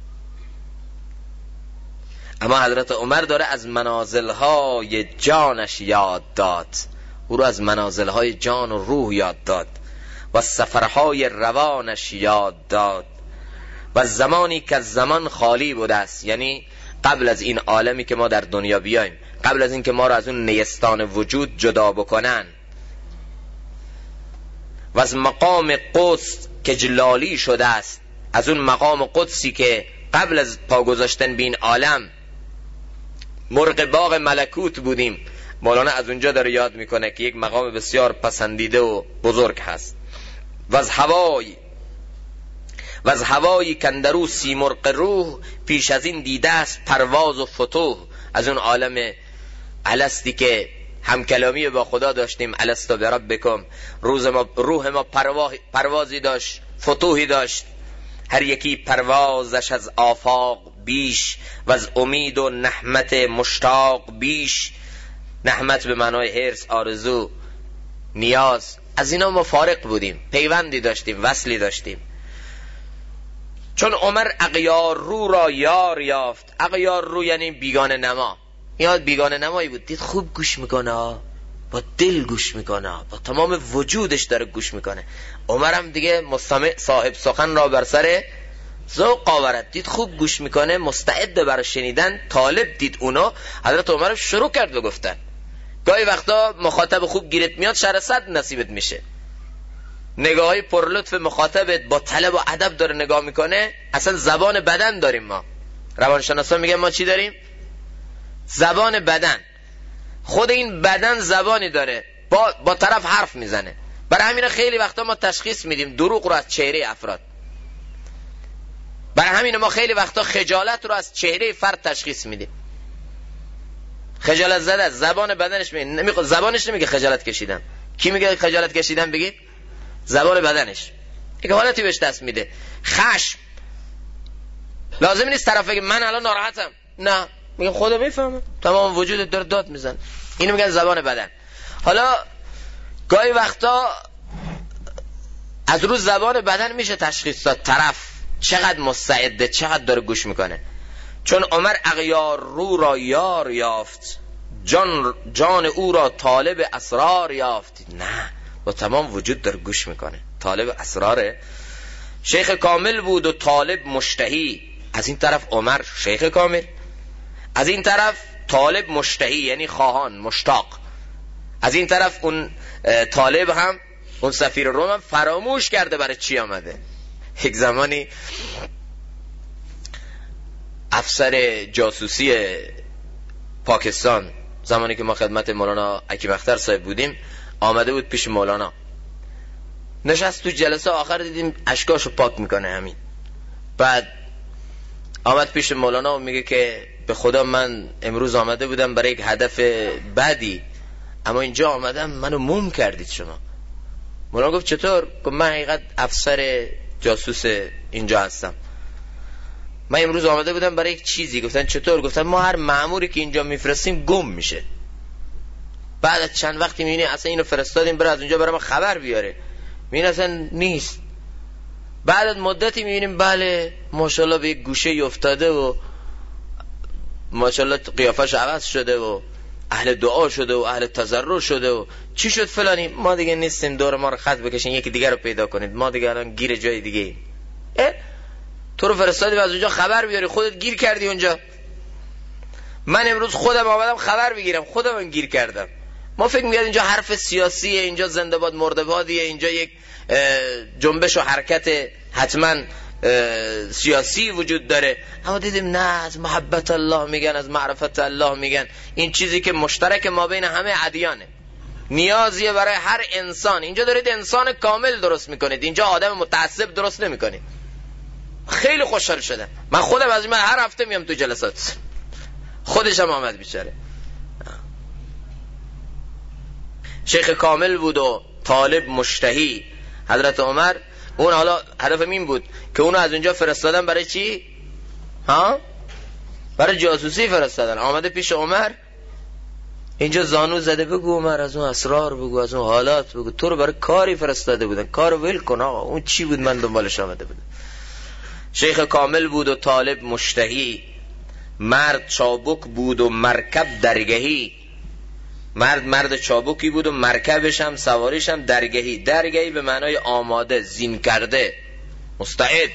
[SPEAKER 1] اما حضرت عمر داره از منازلهای جانش یاد داد، او رو از منازلهای جان و روح یاد داد و سفرهای روانش یاد داد و زمانی که زمان خالی بوده است، یعنی قبل از این عالمی که ما در دنیا بیایم، قبل از این که ما رو از اون نیستان وجود جدا بکنن و از مقام قدس که جلالی شده است، از اون مقام قدسی که قبل از پا گذاشتن به این عالم مرغ باغ ملکوت بودیم. مولانا از اونجا داره یاد میکنه که یک مقام بسیار پسندیده و بزرگ هست. و از هوایی کندرو سیمرغ روح، پیش از این دیده است پرواز و فتوح. از اون عالم الستی که همکلامی با خدا داشتیم، الستو بربکم، روح ما پروازی داشت، فتوحی داشت. هر یکی پروازش از آفاق بیش، و از امید و نحمت مشتاق بیش. نحمت به معنای حرص، آرزو، نیاز، از اینا ما فارق بودیم، پیوندی داشتیم، وصلی داشتیم. چون عمر اغیار رو را یار یافت. اغیار رو یعنی بیگانه نما. یاد بیگانه نمایی بود، دید خوب گوش میکنه، با دل گوش میکنه، با تمام وجودش داره گوش میکنه. عمرم دیگه مستمع صاحب سخن را بر سر ذوق آورد، دید خوب گوش میکنه، مستعد برای شنیدن، طالب دید اونو. حضرت عمر شروع کرد به گفتن. گاهی وقتا مخاطب خوب گیرت میاد، شر صد نصیبت میشه. نگاهی پرلطف مخاطبت با طلب و ادب داره نگاه میکنه. اصلا زبان بدن داریم ما. روانشناسا میگن ما چی داریم؟ زبان بدن. خود این بدن زبانی داره، با طرف حرف میزنه. برای همین خیلی وقتا ما تشخیص میدیم دروغ رو از چهره افراد. برای همین ما خیلی وقتا خجالت رو از چهره فرد تشخیص میدیم. خجالت زده زبان بدنش میگه، زبانش نمیگه خجالت کشیدم. کی میگه خجالت کشیدم؟ بگید زبان بدنش یک حالتی بهش دست میده. خشم لازم نیست طرف بگه من الان ناراحتم، نه، میگه خودم میفهمم، تمام وجودت داره داد میزنه. اینو میگن زبان بدن. حالا گاهی وقتا از رو زبان بدن میشه تشخیص داد طرف چقدر مستعده، چقدر داره گوش میکنه. چون عمر اغیار رو را یار یافت، جان او را طالب اسرار یافت. نه، با تمام وجود داره گوش میکنه، طالب اسراره. شیخ کامل بود و طالب مشتهی. از این طرف عمر شیخ کامل، از این طرف طالب مشتهی یعنی خواهان، مشتاق. از این طرف اون طالب هم، اون سفیر روم هم فراموش کرده برای چی آمده. یک زمانی افسر جاسوسی پاکستان، زمانی که ما خدمت مولانا حکیم اختر صاحب بودیم، آمده بود پیش مولانا، نشست تو جلسه. آخر دیدیم اشکاشو پاک میکنه همین. بعد آمد پیش مولانا و میگه که به خدا من امروز آمده بودم برای یک هدف بعدی، اما اینجا آمدم منو موم کردید شما. مولانا گفت چطور؟ گفت من حقیقت افسر جاسوس اینجا هستم، من امروز آمده بودم برای یک چیزی. گفتن چطور؟ گفتن ما هر مأموری که اینجا میفرستیم گم میشه. بعد از چند وقتی میبینی اصلا اینو فرستادیم برای از اونجا برای ما خبر بیاره، میبینی اصلا نیست. بعد از مدتی میبینیم بله ماشاءالله به یک گوشه افتاده و ماشاءالله قیافش عوض شده و اهل دعا شده و اهل تضرع شده و چی شد فلانی. ما دیگه نیستیم، دور ما رو خط بکشین یکی دیگر رو پیدا کنید، ما دیگه الان گیر جای دیگه ایم. تو رو فرستادی و از اونجا خبر بیاری، خودت گیر کردی اونجا. من امروز خودم آمدم خبر بگیرم، خودم گیر کردم. ما فکر می‌کردیم اینجا حرف سیاسیه، اینجا زنده باد مرده بادیه، اینجا یک جنبش و حرکت حتما سیاسی وجود داره. اما دیدیم نه، از محبت الله میگن، از معرفت الله میگن. این چیزی که مشترک ما بین همه ادیانه، نیازیه برای هر انسان. اینجا دارید انسان کامل درست میکنید، اینجا آدم متعصب درست نمیکنید. خیلی خوشحال شدم. من خودم از این هر هفته میام تو جلسات، خودش هم آمد بیچاره. شیخ کامل بود و طالب مشتهی. حضرت عمر اون حالا هدفم این بود که اونو از اونجا فرستادن برای چی؟ برای جاسوسی فرستادن. آمده پیش عمر، اینجا زانو زده، بگو عمر از اون اسرار بگو، از اون حالات بگو، تو رو برای کاری فرستاده بودن، کارو ول کن آقا، اون چی بود من دنبالش آمده بودم. شیخ کامل بود و طالب مشتهی. مرد چابک بود و مرکب درگهی. مرد چابکی بود و مرکبش هم سواریش هم درگهی. درگهی به معنای آماده، زین کرده، مستعد.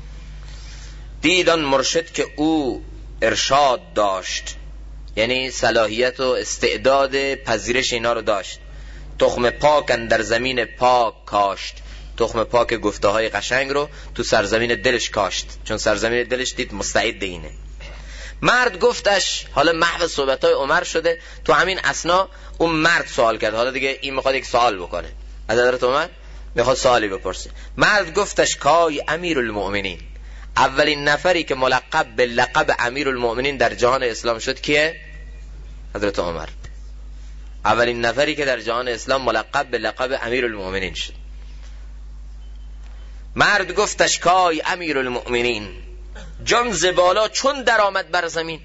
[SPEAKER 1] دیدان مرشد که او ارشاد داشت، یعنی صلاحیت و استعداد پذیرش اینا رو داشت. تخم پاک اندر زمین پاک کاشت. تخم پاک گفته های قشنگ رو تو سرزمین دلش کاشت، چون سرزمین دلش دید مستعد اینه. مرد گفتش، حالا محو صحبت های عمر شده، تو همین اثنا اون مرد سوال کرد، حالا دیگه این میخواد یک سوال بکنه از حضرت عمر، میخواد سوالی بپرسه. مرد گفتش کای امیرالمؤمنین، اولین نفری که ملقب به لقب امیرالمؤمنین در جهان اسلام شد کیه؟ حضرت عمر. اولین نفری که در جهان اسلام ملقب به لقب امیرالمؤمنین شد. مرد گفتش کای امیرالمؤمنین، جان زبالا چون در آمد بر زمین.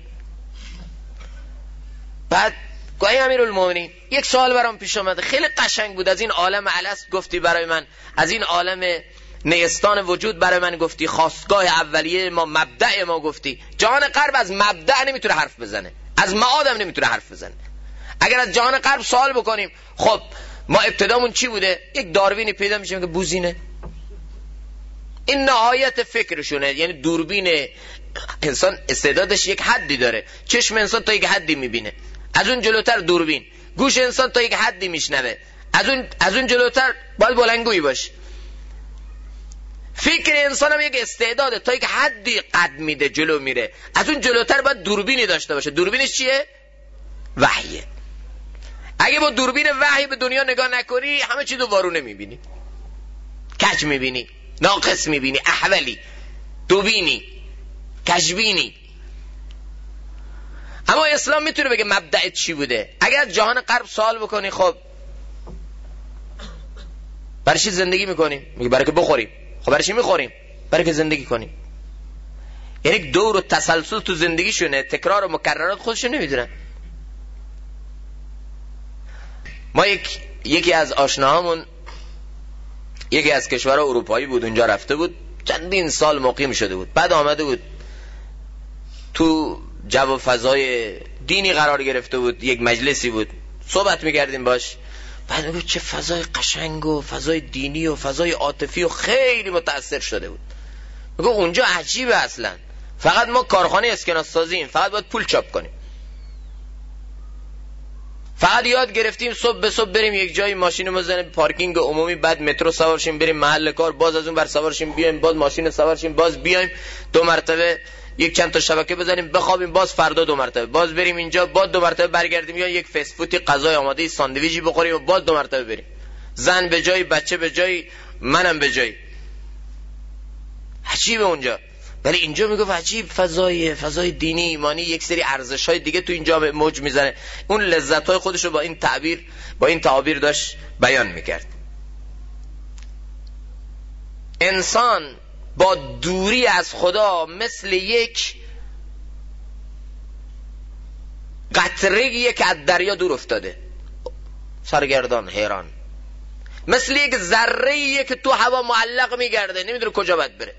[SPEAKER 1] بعد گوی امیرالمؤمنین یک سوال برام پیش آمده، خیلی قشنگ بود. از این عالم الست گفتی برای من، از این عالم نیستان وجود برای من گفتی، خاستگاه اولیه ما، مبدأ ما گفتی. جهان غرب از مبدأ نمیتونه حرف بزنه، از معاد هم نمیتونه حرف بزنه. اگر از جهان غرب سوال بکنیم خب ما ابتدامون چی بوده؟ یک داروینی پیدا میشه که بوزینه. این نهایت فکرشونه، یعنی دوربین انسان استعدادش یک حدی داره، چشم انسان تا یک حدی میبینه، از اون جلوتر دوربین، گوش انسان تا یک حدی میشنوه، از اون جلوتر باید بلندگویی باشه. فکر انسان هم یک استعداده، تا یک حدی قد میده جلو میره، از اون جلوتر باید دوربینی داشته باشه. دوربینش چیه؟ وحیه. اگه با دوربین وحی به دنیا نگاه نکنی همه چیز رو وارونه میبینی، کج میبینی، ناقص میبینی، احولی، دوبینی، کجبینی. اما اسلام میتونه بگه مبدأ چی بوده. اگر جهان غرب سوال بکنی خب برای چی زندگی میکنیم؟ میگه برای که بخوریم. خب برای چی میخوریم؟ برای که زندگی کنیم. یعنی دور و تسلسل تو زندگیشونه، تکرار و مکررات خودشون نمیدونن. ما یکی از آشناهامون یکی از کشورها اروپایی بود، اونجا رفته بود، چندین سال مقیم شده بود، بعد آمده بود تو جو و فضای دینی قرار گرفته بود، یک مجلسی بود، صحبت میکردیم باش، بعد میگه چه فضای قشنگ و فضای دینی و فضای عاطفی و خیلی متاثر شده بود. میگه اونجا عجیبه، اصلا فقط ما کارخانه اسکناس سازیم، فقط باید پول چاپ کنیم، فقط یاد گرفتیم صبح به صبح بریم یک جایی ماشین بزنیم پارکینگ عمومی، بعد مترو سوارشیم بریم محل کار، باز از اون بر سوارشیم بیایم، باز ماشین سوارشیم باز بیایم، 2 مرتبه یک چند تا شبکه بزنیم بخوابیم، باز فردا 2 مرتبه باز بریم اینجا، باز 2 مرتبه برگردیم، یا یک فست فودی غذای آماده ساندویچی بخوریم و باز 2 مرتبه بریم. زن به جایی، بچه به جایی، منم به جایی. عجیبه اونجا. ولی اینجا میگه عجیب فضای دینی ایمانی، یک سری ارزش‌های دیگه تو اینجا موج میزنه. اون لذت‌های خودش رو با این تعابیر داشت بیان میکرد. انسان با دوری از خدا مثل یک قطره‌ای که از دریا دور افتاده، سرگردان، حیران، مثل یک ذره‌ای که تو هوا معلق میگرده، نمیدونه کجا باید بره،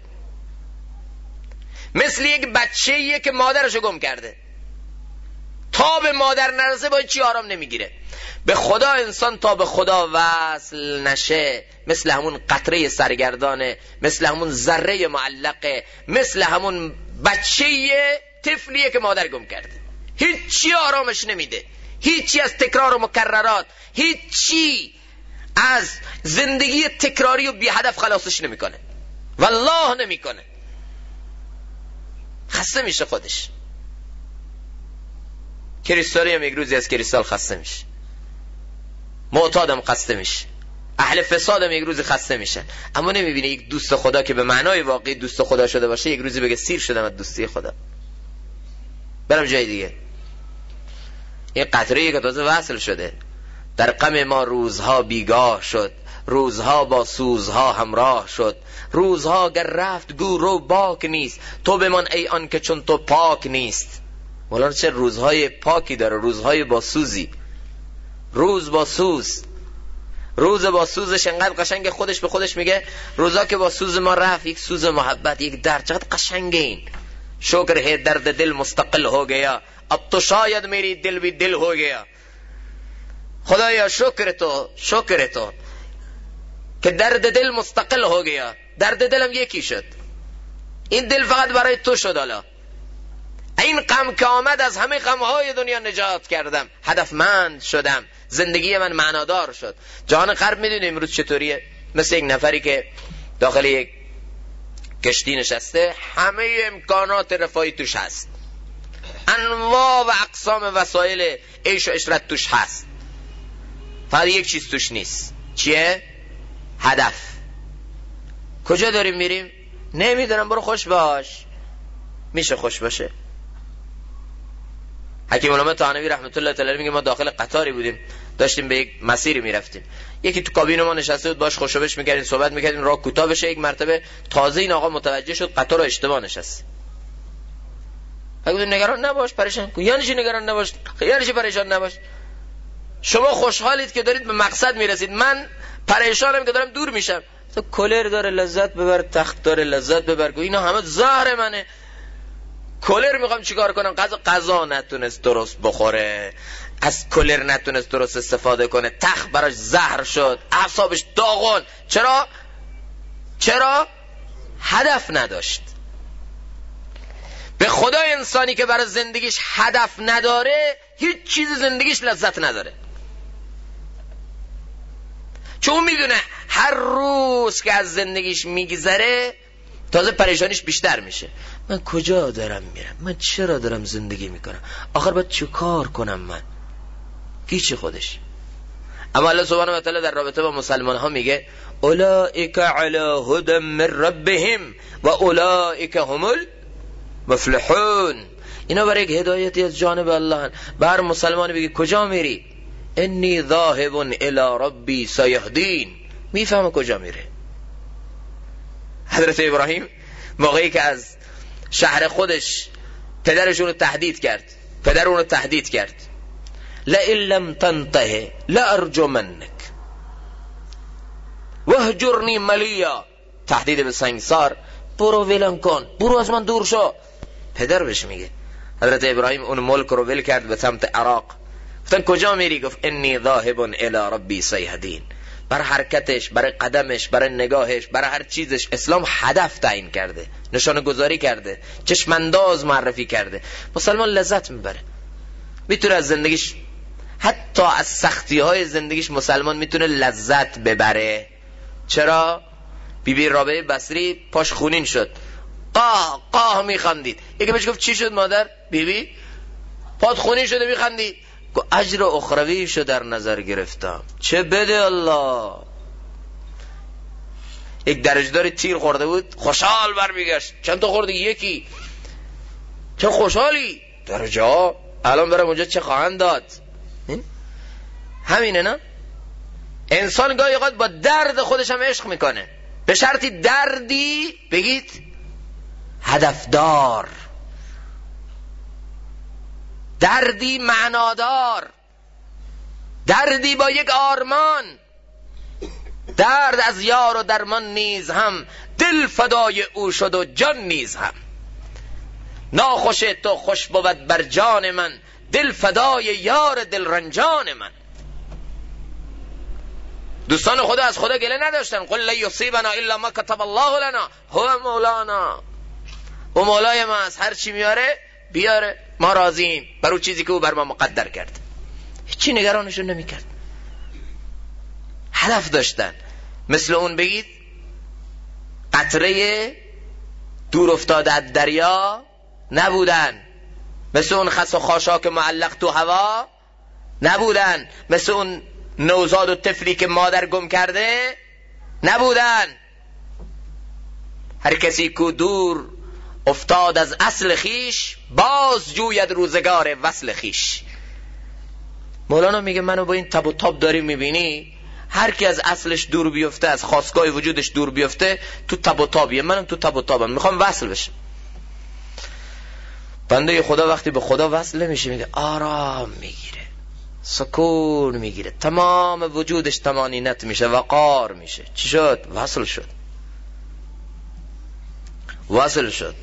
[SPEAKER 1] مثل یک بچه‌ایه که مادرشو گم کرده، تا به مادر نرسه با چی آرام نمیگیره. به خدا انسان تا به خدا وصل نشه مثل همون قطره سرگردانه، مثل همون ذره معلقه، مثل همون بچه‌ایه، طفلیه که مادر گم کرده، هیچی آرامش نمیده، هیچی از تکرار و مکررات، هیچی از زندگی تکراری و بی هدف خلاصش نمیکنه، والله نمیکنه. خسته میشه خودش. کریستالی هم یک روزی از کریستال خسته میشه، معتادم خسته میشه، اهل فسادم یک روزی خسته میشه، اما نمیبینه یک دوست خدا که به معنای واقعی دوست خدا شده باشه یک روزی بگه سیر شدم از دوستی خدا، برم جای دیگه. این قطره‌ای که تازه وصل شده، در غم ما روزها بیگاه شد، روزها با سوزها همراه شد، روزها گر رفت گو رو باک نیست، تو بمان ای آن که چون تو پاک نیست. مولانا چه روزهای پاکی داره، روزهای با سوزی، روز با سوز، روز با سوزش انقدر قشنگ، خودش به خودش میگه روزا که با سوز ما رفت، یک سوز محبت، یک درد، چقدر قشنگه این. شکر ہے درد دل مستقل ہو گیا، اب تو شاید میری دل بھی دل ہو گیا. خدایا شکر تو که درد دل مستقل ہو گیا، درد دلم یکی شد، این دل فقط برای تو شد. حالا این غم که آمد از همه غمهای دنیا نجات کردم، هدفمند شدم، زندگی من معنادار شد. جهان غرب میدونی امروز چطوریه؟ مثل یک نفری که داخل یک کشتی نشسته، همه امکانات رفاهی توش هست، انواع و اقسام وسایل عیش و عشرت توش هست، فقط یک چیز توش نیست. چیه؟ هدف. کجا داریم میریم؟ نمیدونم. برو خوش باش. میشه خوش باشه؟ حکیم علامه طحاوی رحمت الله تعالی میگه ما داخل قطاری بودیم، داشتیم به یک مسیری میرفتیم، یکی تو کابین ما نشسته بود، باش خوشوبش میکردیم، صحبت میکردیم، راه کوتاه بشه. یک مرتبه تازه این آقا متوجه شد قطار رو اشتباه نشست. اگه نگران نباش، پریشان کن. یعنی چی نگران نباش؟ یعنی چی پریشان نباش؟ شما خوشحالید که دارید به مقصد میرسید، من پریشانم که دارم دور میشم. تو کولر داره لذت ببر، تخت داره لذت ببر، اینا همه زهر منه. کولر میخوام چیکار کنم؟ غذا نتونست درست بخوره، از کولر نتونست درست استفاده کنه، تخت براش زهر شد، اعصابش داغون. چرا؟ هدف نداشت. به خدا انسانی که برای زندگیش هدف نداره، هیچ چیز زندگیش لذت نداره. چون میدونه هر روز که از زندگیش میگذره تازه پریشانیش بیشتر میشه. من کجا دارم میرم؟ من چرا دارم زندگی میکنم؟ آخر باید چه کار کنم من؟ گیچ خودش. اما الله سبحانه و تعالی در رابطه با مسلمان ها میگه اولئک علی هدی من ربهم و اولئک هم المفلحون. اینا برای یک هدایتی از جانب الله. بر مسلمان بگه کجا میری؟ انی ذاهب الی ربی سیهدین. میفهمه کجا میره. حضرت ابراهیم موقعی که از شهر خودش پدرشون رو تهدید کرد، پدر اون رو تهدید کرد، لئن لم تنته لارجمنک وهجرنی ملیا، تهدید به سنگسار، برو ولم کن، برو از من دور شو. پدر بهش میگه. حضرت ابراهیم اون ملک رو ول کرد به سمت عراق. گفتن کجا میری؟ گفت انی ذاهب الی ربی سیهدین. برای حرکتش، برای قدمش، برای نگاهش، برای هر چیزش اسلام هدف تعیین کرده، نشانه گذاری کرده، چشم انداز معرفی کرده. مسلمان لذت میبره، میتونه از زندگیش، حتی از سختی های زندگیش مسلمان میتونه لذت ببره. چرا؟ بیبی رابعه بصری پاش خونین شد، قاه قاه میخندید. یکی بهش گفت چی شد مادر؟ بیبی پات خونین شده میخندی. اجر اخرویشو در نظر گرفتم. چه بده الله. یک درجداری تیر خورده بود، خوشحال برمیگشت. چند تا خورده؟ یکی. چه خوشحالی؟ درجه ها الان برم اونجا چه خواهند داد؟ همینه نه؟ انسان گاهی اوقات با درد خودش هم عشق میکنه، به شرطی دردی بگید هدفدار، دردی معنادار، دردی با یک آرمان. درد از یار و درمان نیز هم، دل فدای او شد و جان نیز هم. ناخوش تو خوش بود بر جان من، دل فدای یار دل رنجان من. دوستان خدا از خدا گله نداشتن. قل لا یصیبنا الا ما كتب الله لنا هو مولانا. و مولای ما از هر چی میاره بیاره، ما راضییم بر اون چیزی که او بر ما مقدر کرد. هیچی نگرانشون نمیکرد. هدف داشتن. مثل اون بگید قطره دور افتاده از دریا نبودن، مثل اون خس و خاشاک معلق تو هوا نبودن، مثل اون نوزاد و طفلی که مادر گم کرده نبودن. هر کسی کو دور افتاد از اصل خیش، باز جوید روزگار وصل خیش. مولانا میگه منو با این تب و تاب داری میبینی، هر کی از اصلش دور بیفته، از خاستگاه وجودش دور بیفته، تو تب و تابیه. منم تو تب و تابم، میخوام وصل بشم. بنده خدا وقتی به خدا وصل نمیشه میگه آرام میگیره، سکون میگیره، تمام وجودش طمانینت میشه، وقار میشه. چی شد؟ وصل شد. وصل شد.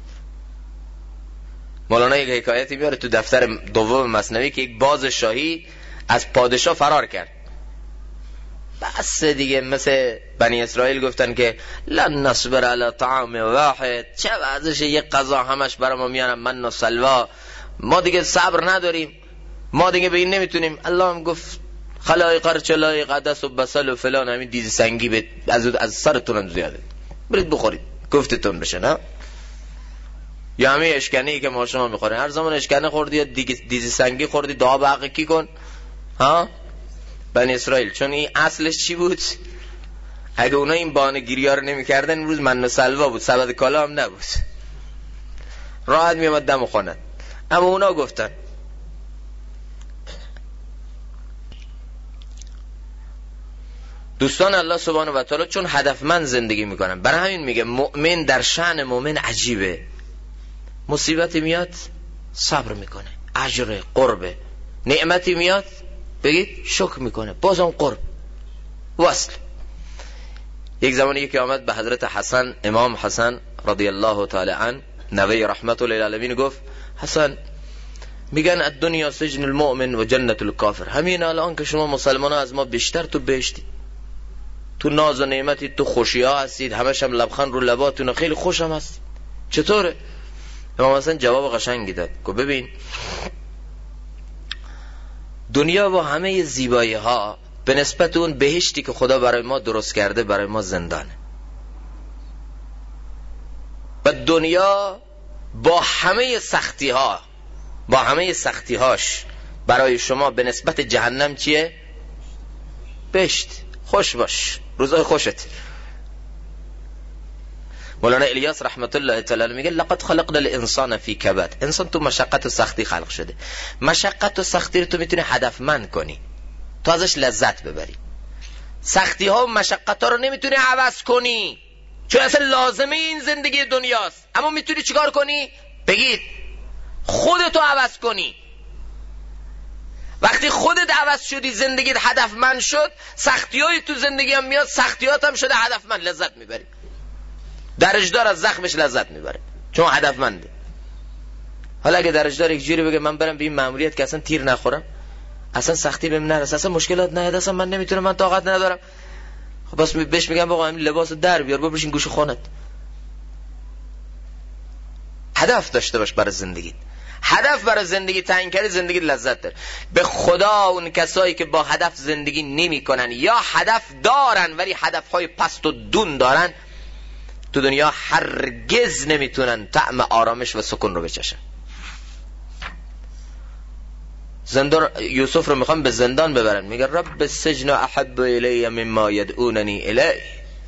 [SPEAKER 1] مولانا یک حکایتی میاره تو دفتر دوم مثنوی که یک باز شاهی از پادشاه فرار کرد. بس دیگه مثل بنی اسرائیل گفتن که لن نصبر علی طعام واحد، چه وضعشه یک غذا همش برای ما میارن من و سلوا، ما دیگه صبر نداریم، ما دیگه به این نمیتونیم. الله هم گفت خلایق ارچلای قدس و بسل و فلان، همین دیز سنگی از سرتونم زیاده، برید بخورید گفتتون بشه. نه یا همین اشکنه‌ای که ما شما میخورین، هر زمان اشکنه خوردی یا دیز سنگی خوردی، دعا به حق کی کن؟ ها بنی اسرائیل. چون این اصلش چی بود؟ اگه اونا این بانگیری ها رو نمی کردن امروز من و سلوا بود، سبد کالا هم نبود، راحت می آمد دم خونن. اما اونا گفتن. دوستان الله سبحانه و تعالی چون هدفمند زندگی میکنن، برای همین میگه مؤمن در شأن مؤمن عجیبه. مصیبتی میاد صبر میکنه، اجر قربه. نعمتی میاد بگید شکر میکنه، بازم قرب وصل. یک زمانی یکی آمد به حضرت حسن، امام حسن رضی الله تعالی عنه، نوی رحمت الله للعالمین، گفت حسن میگن الدنیا سجن المؤمن و جنت الکافر. همین الان که شما مسلمان ها از ما بیشتر تو بهشتی، تو ناز و نعمتی، تو خوشی ها هستید، همش هم لبخند رو لباتون، خیلی خوشم هستید، چطوره؟ امام حسن جواب قشنگی داد، گفت ببین دنیا با همه زیبایی ها به نسبت اون بهشتی که خدا برای ما درست کرده برای ما زندانه. و دنیا با همه سختی ها، با همه سختی هاش برای شما به نسبت جهنم چیه؟ بهشت. خوش باش، روزای خوشت. مولانا الیاس رحمت الله تعالی میگه لقد خلقنا الانسان فی کبد. انسان تو مشقت و سختی خلق شده. مشقت و سختی رو تو میتونی هدفمند کنی، تو ازش لذت ببری. سختی ها و مشقت ها رو نمیتونی عوض کنی، چون اصلا لازمه این زندگی دنیاست. اما میتونی چیکار کنی؟ بگید خودتو عوض کنی. وقتی خودت عوض شدی، زندگیت هدفمند شد، سختیای تو زندگی هم میاد، سختیات هم شده هدفمند، لذت میبری. درجدار از زخمش لذت میبره چون هدفمنده. حالا اگه درجدار یک جوری بگه من برم به این مأموریت که اصلا تیر نخورم، اصلا سختی بهم نرسه، اصلا مشکلات نیاد، اصلا من نمیتونم، من طاقت ندارم، خب بس بهش میگم آقا همین لباس در بیار برو بشین گوشه خونت. هدف داشته باش برای زندگی. هدف برای زندگی تعیین کردی، زندگی لذت داره. به خدا اون کسایی که با هدف زندگی نمیکنن یا هدف دارن ولی هدفهای پست و دون دارن، تو دنیا هرگز نمیتونن طعم آرامش و سکون رو بچشن. زندان یوسف رو میخوام به زندان ببرن، میگه رب السجن احب الی مما یدعوننی الیه.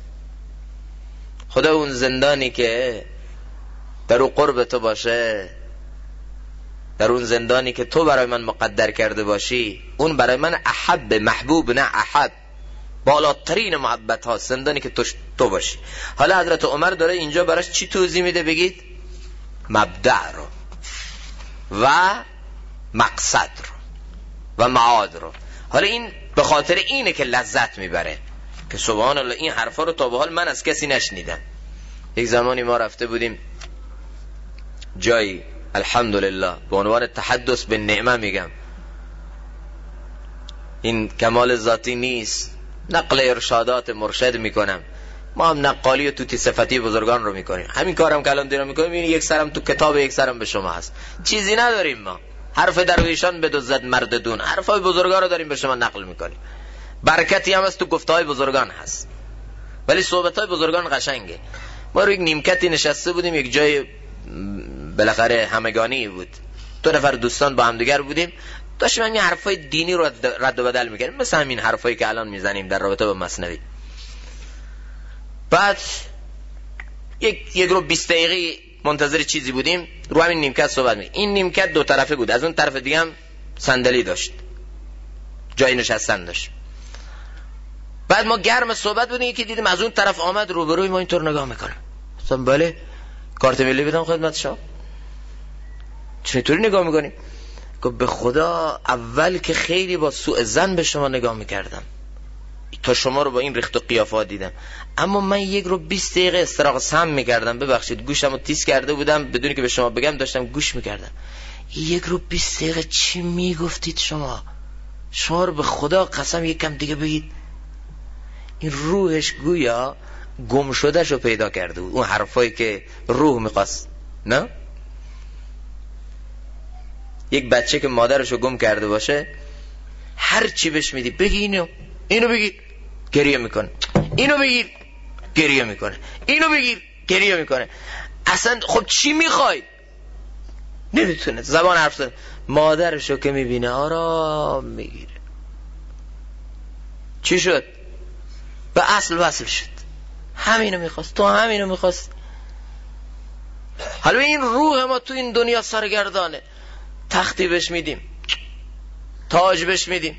[SPEAKER 1] خدا اون زندانی که در اون قرب تو باشه، در اون زندانی که تو برای من مقدر کرده باشی، اون برای من احب، محبوب نه احب، بالاترین محبت ها، زندانی که تو باشی. حالا حضرت عمر داره اینجا براش چی توضیح میده؟ بگید مبدأ رو و مقصد رو و معاد رو. حالا این به خاطر اینه که لذت میبره که سبحان الله این حرفا رو تا به حال من از کسی نشنیدم. یک زمانی ما رفته بودیم جایی، الحمدلله، به عنوان تحدث به نعمه میگم، این کمال ذاتی نیست، نقل ارشادات مرشد میکنم. ما هم نقالی و توتی صفتی بزرگان رو میکنیم. همین کارم که الان دارم میکنیم، این یک سرم تو کتاب یک سرم به شما هست. چیزی نداریم ما. حرف درویشان به دوزد مرددون، حرفای بزرگان رو داریم به شما نقل میکنیم. برکتی هم از تو گفتهای بزرگان هست، ولی صحبتهای بزرگان قشنگه. ما رو یک نیمکتی نشسته بودیم، یک جای بالاخره همگانی بود، 2 نفر دوستان با هم دیگر بودیم، داشتیم همین حرفای دینی رو رد و بدل میکردیم، مثل همین حرفایی که الان میزنیم در رابطه با مثنوی. بعد یک رو 20 دقیقه منتظر چیزی بودیم، رو همین نیمکت صحبت می‌کردیم. این نیمکت 2 طرفه بود، از اون طرف دیگه هم صندلی داشت، جای نشستن داشت. بعد ما گرم صحبت بودیم، یکی دیدیم از اون طرف آمد روبروی ما اینطور نگاه میکنه. گفتم بله، کارت ملی بدم خدمت شما. چطوری نگاه میکنی؟ گفت به خدا اول که خیلی با سوء ظن به شما نگاه میکردم تا شما رو با این ریخت و قیافات دیدم، اما من یک رو 20 دقیقه استراق سم میکردم، ببخشید گوشم رو تیز کرده بودم بدونی که به شما بگم، داشتم گوش میکردم. یک رو 20 دقیقه چی میگفتید شما رو به خدا قسم یکم دیگه بگید. این روحش گویا گم شده شو پیدا کرده بود، اون حرفایی که روح میخواست. نه یک بچه که مادرشو گم کرده باشه هر چی بهش میدی بگی اینو بگیر گریه میکنه، اینو بگیر گریه میکنه، اینو بگیر گریه میکنه. اصلا خب چی میخوای؟ نمیتونه زبان حرف زدن. مادرشو که میبینه آرام میگیره. چی شد؟ به اصل وصل شد. همینو میخواست، تو همینو میخواست. حالا این روح ما تو این دنیا سرگردانه. تختی بهش میدیم، تاج بهش میدیم،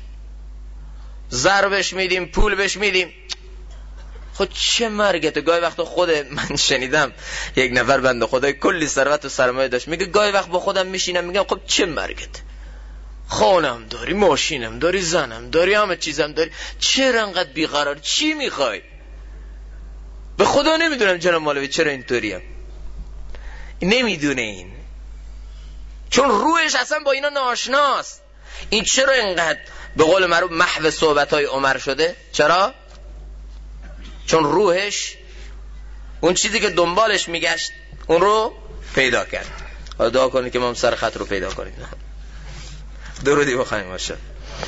[SPEAKER 1] زر بهش میدیم، پول بهش میدیم. خود چه مرگته. گاهی وقت خود من شنیدم یک نفر بنده خدای کلی ثروت و سرمایه داشت، میگه گاهی وقت با خودم میشینم میگم خب چه مرگته، خانم داری، ماشینم داری، زنم داری، همه چیزم داری، چرا انقدر بیقرار؟ چی میخوای؟ به خدا نمیدونم جناب مولوی چرا اینطوریم. نمیدونه این، چون روحش اصلا با اینا ناآشناست. این چرا اینقدر به قول معروف محو صحبت‌های عمر شده؟ چرا؟ چون روحش اون چیزی که دنبالش میگشت اون رو پیدا کرد. حالا دعا کنید که ما هم سر خط رو پیدا کنیم. درودی بخوایم باشه.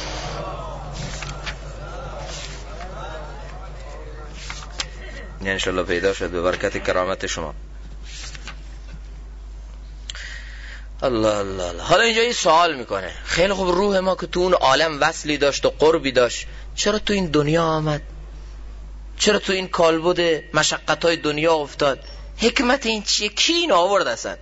[SPEAKER 1] انشالله پیدا شد به برکت کرامت شما. الله الله الله. حالا اینجا این سوال میکنه، خیلی خوب روح ما که تو اون عالم وصلی داشت و قربی داشت، چرا تو این دنیا آمد؟ چرا تو این کالبد مشقت‌های دنیا افتاد؟ حکمت این چیه؟ کی این آورد اصلا؟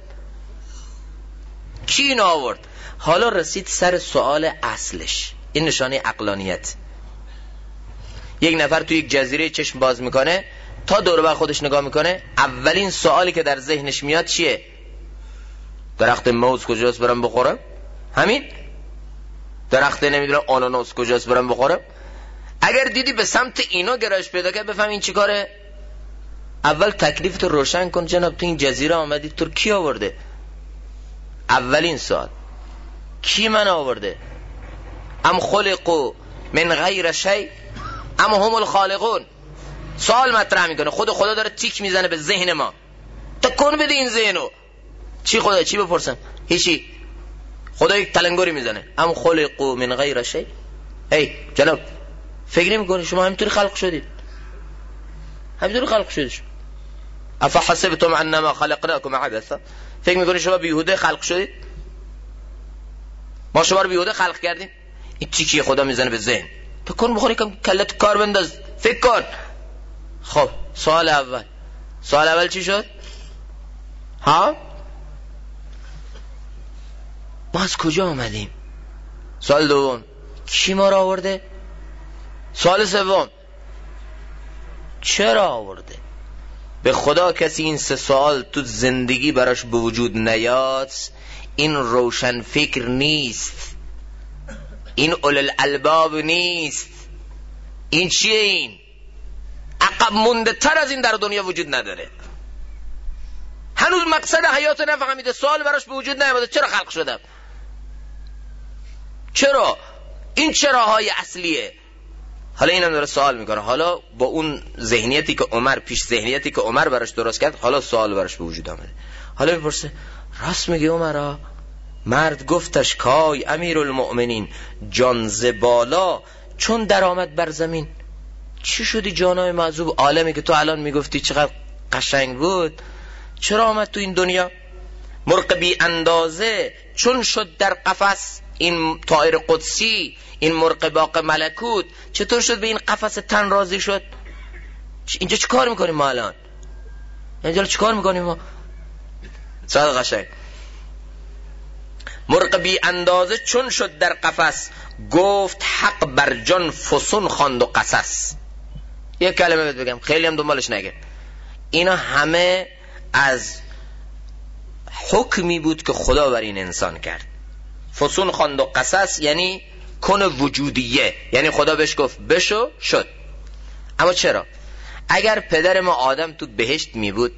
[SPEAKER 1] کی این آورد؟ حالا رسید سر سوال اصلش. این نشانه عقلانیت. یک نفر تو یک جزیره چشم باز میکنه، تا دور بر خودش نگاه میکنه، اولین سوالی که در ذهنش میاد چیه؟ درخت موز کجاست برم بخورم؟ همین؟ درخت نمیدونم آناناس کجاست برم بخورم؟ اگر دیدی به سمت اینا گرایش پیدا کرد، بفهم این چی کاره؟ اول تکلیفت رو روشن کن. جناب تو این جزیره آمدی، تو کی آورده؟ اولین سوال کی من آورده؟ ام خلقو من غیر شیء ام هم الخالقون. سوال مطرح میکنه. خدا داره تیک میزنه به ذهن ما. تکون بده این ذهنو. چی خدا؟ چی بپرسم؟ هیچی. خدا یک تلنگری میزنه. ام خلقو من غیر شیء. ای جناب فکر نمی‌کنی شما همینطوری خلق شدید؟ همینطوری خلق شدید؟ افحسبتم انما خلقناكم عبثا. فکر می‌کنی شما بیهوده خلق شدید؟ ما شما رو بیهوده خلق کردیم؟ این تیکی خدا میزنه به ذهن. فکر بخوری کم کلت کار بنداز، فکر کن. خب سوال اول چی شد؟ ها؟ ما از کجا آمدیم؟ سوال دوم کی ما را آورده؟ سوال سوم چرا آورده؟ به خدا کسی این سه سوال تو زندگی براش به وجود نیاد، این روشن فکر نیست، این اولل الباب نیست. این چیه؟ این عقب مونده تر از این در دنیا وجود نداره. هنوز مقصد حیات نفهمیده، سوال براش به وجود نیامده چرا خلق شدم؟ چرا؟ این چراهای اصلیه. حالا اینم داره سوال میکنه. حالا با اون ذهنیتی که عمر براش درست کرد، حالا سوال براش به وجود آمده. حالا میپرسه راست میگه عمرا؟ مرد گفتش کای امیرالمؤمنین، جان ز بالا چون در آمد بر زمین. چی شدی جانای معذوب؟ عالمی که تو الان میگفتی چقدر قشنگ بود، چرا آمد تو این دنیا؟ مرغ بی اندازه چون شد در قفس، این طائر قدسی، این مرغ باغ ملکوت چطور شد به این قفس تن راضی شد؟ اینجا چی کار میکنیم ما الان؟ اینجا چی کار میکنیم ما؟ سوال قشنگ. مرغ بی اندازه چون شد در قفس، گفت حق بر جان فسون خواند و قصص. یک کلمه بهت بگم، خیلی هم دنبالش نگه. اینا همه از حکمی بود که خدا بر این انسان کرد. فسون خواند و قصص یعنی کن وجودیه، یعنی خدا بهش گفت بشو، شد. اما چرا؟ اگر پدر ما آدم تو بهشت می بود،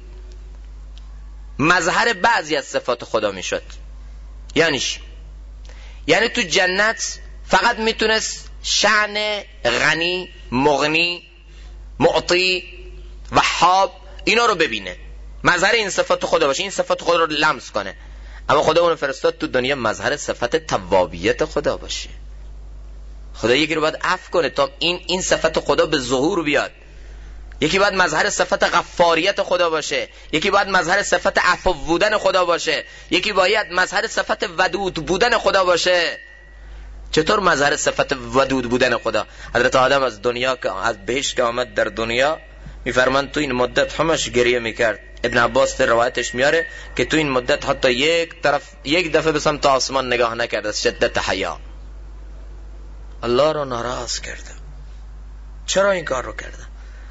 [SPEAKER 1] مظهر بعضی از صفات خدا می شد. یعنی چی؟ یعنی تو جنت فقط میتونست شأن غنی، مغنی، معطی، وهاب اینا رو ببینه، مظهر این صفات خدا باشه، این صفات خدا رو لمس کنه. اما خدا اون فرستاد تو دنیا مظهر صفت توابیت خدا باشه. خدا یکی رو باید عفو کنه تا این صفت خدا به ظهور بیاد. یکی باید مظهر صفت غفاریت خدا باشه، یکی باید مظهر صفت عفو بودن خدا باشه، یکی باید مظهر صفت ودود بودن خدا باشه. چطور مظهر صفت ودود بودن خدا؟ حضرت آدم از دنیا که از بهشت که آمد در دنیا میفرمان تو این مدت همش گریه میکرد. ابن عباس در روایتش میاره که تو این مدت حتی یک دفعه به سمت آسمان نگاه نکرد از شدت حیا. الله رو ناراض کرده. چرا این کار رو کرده؟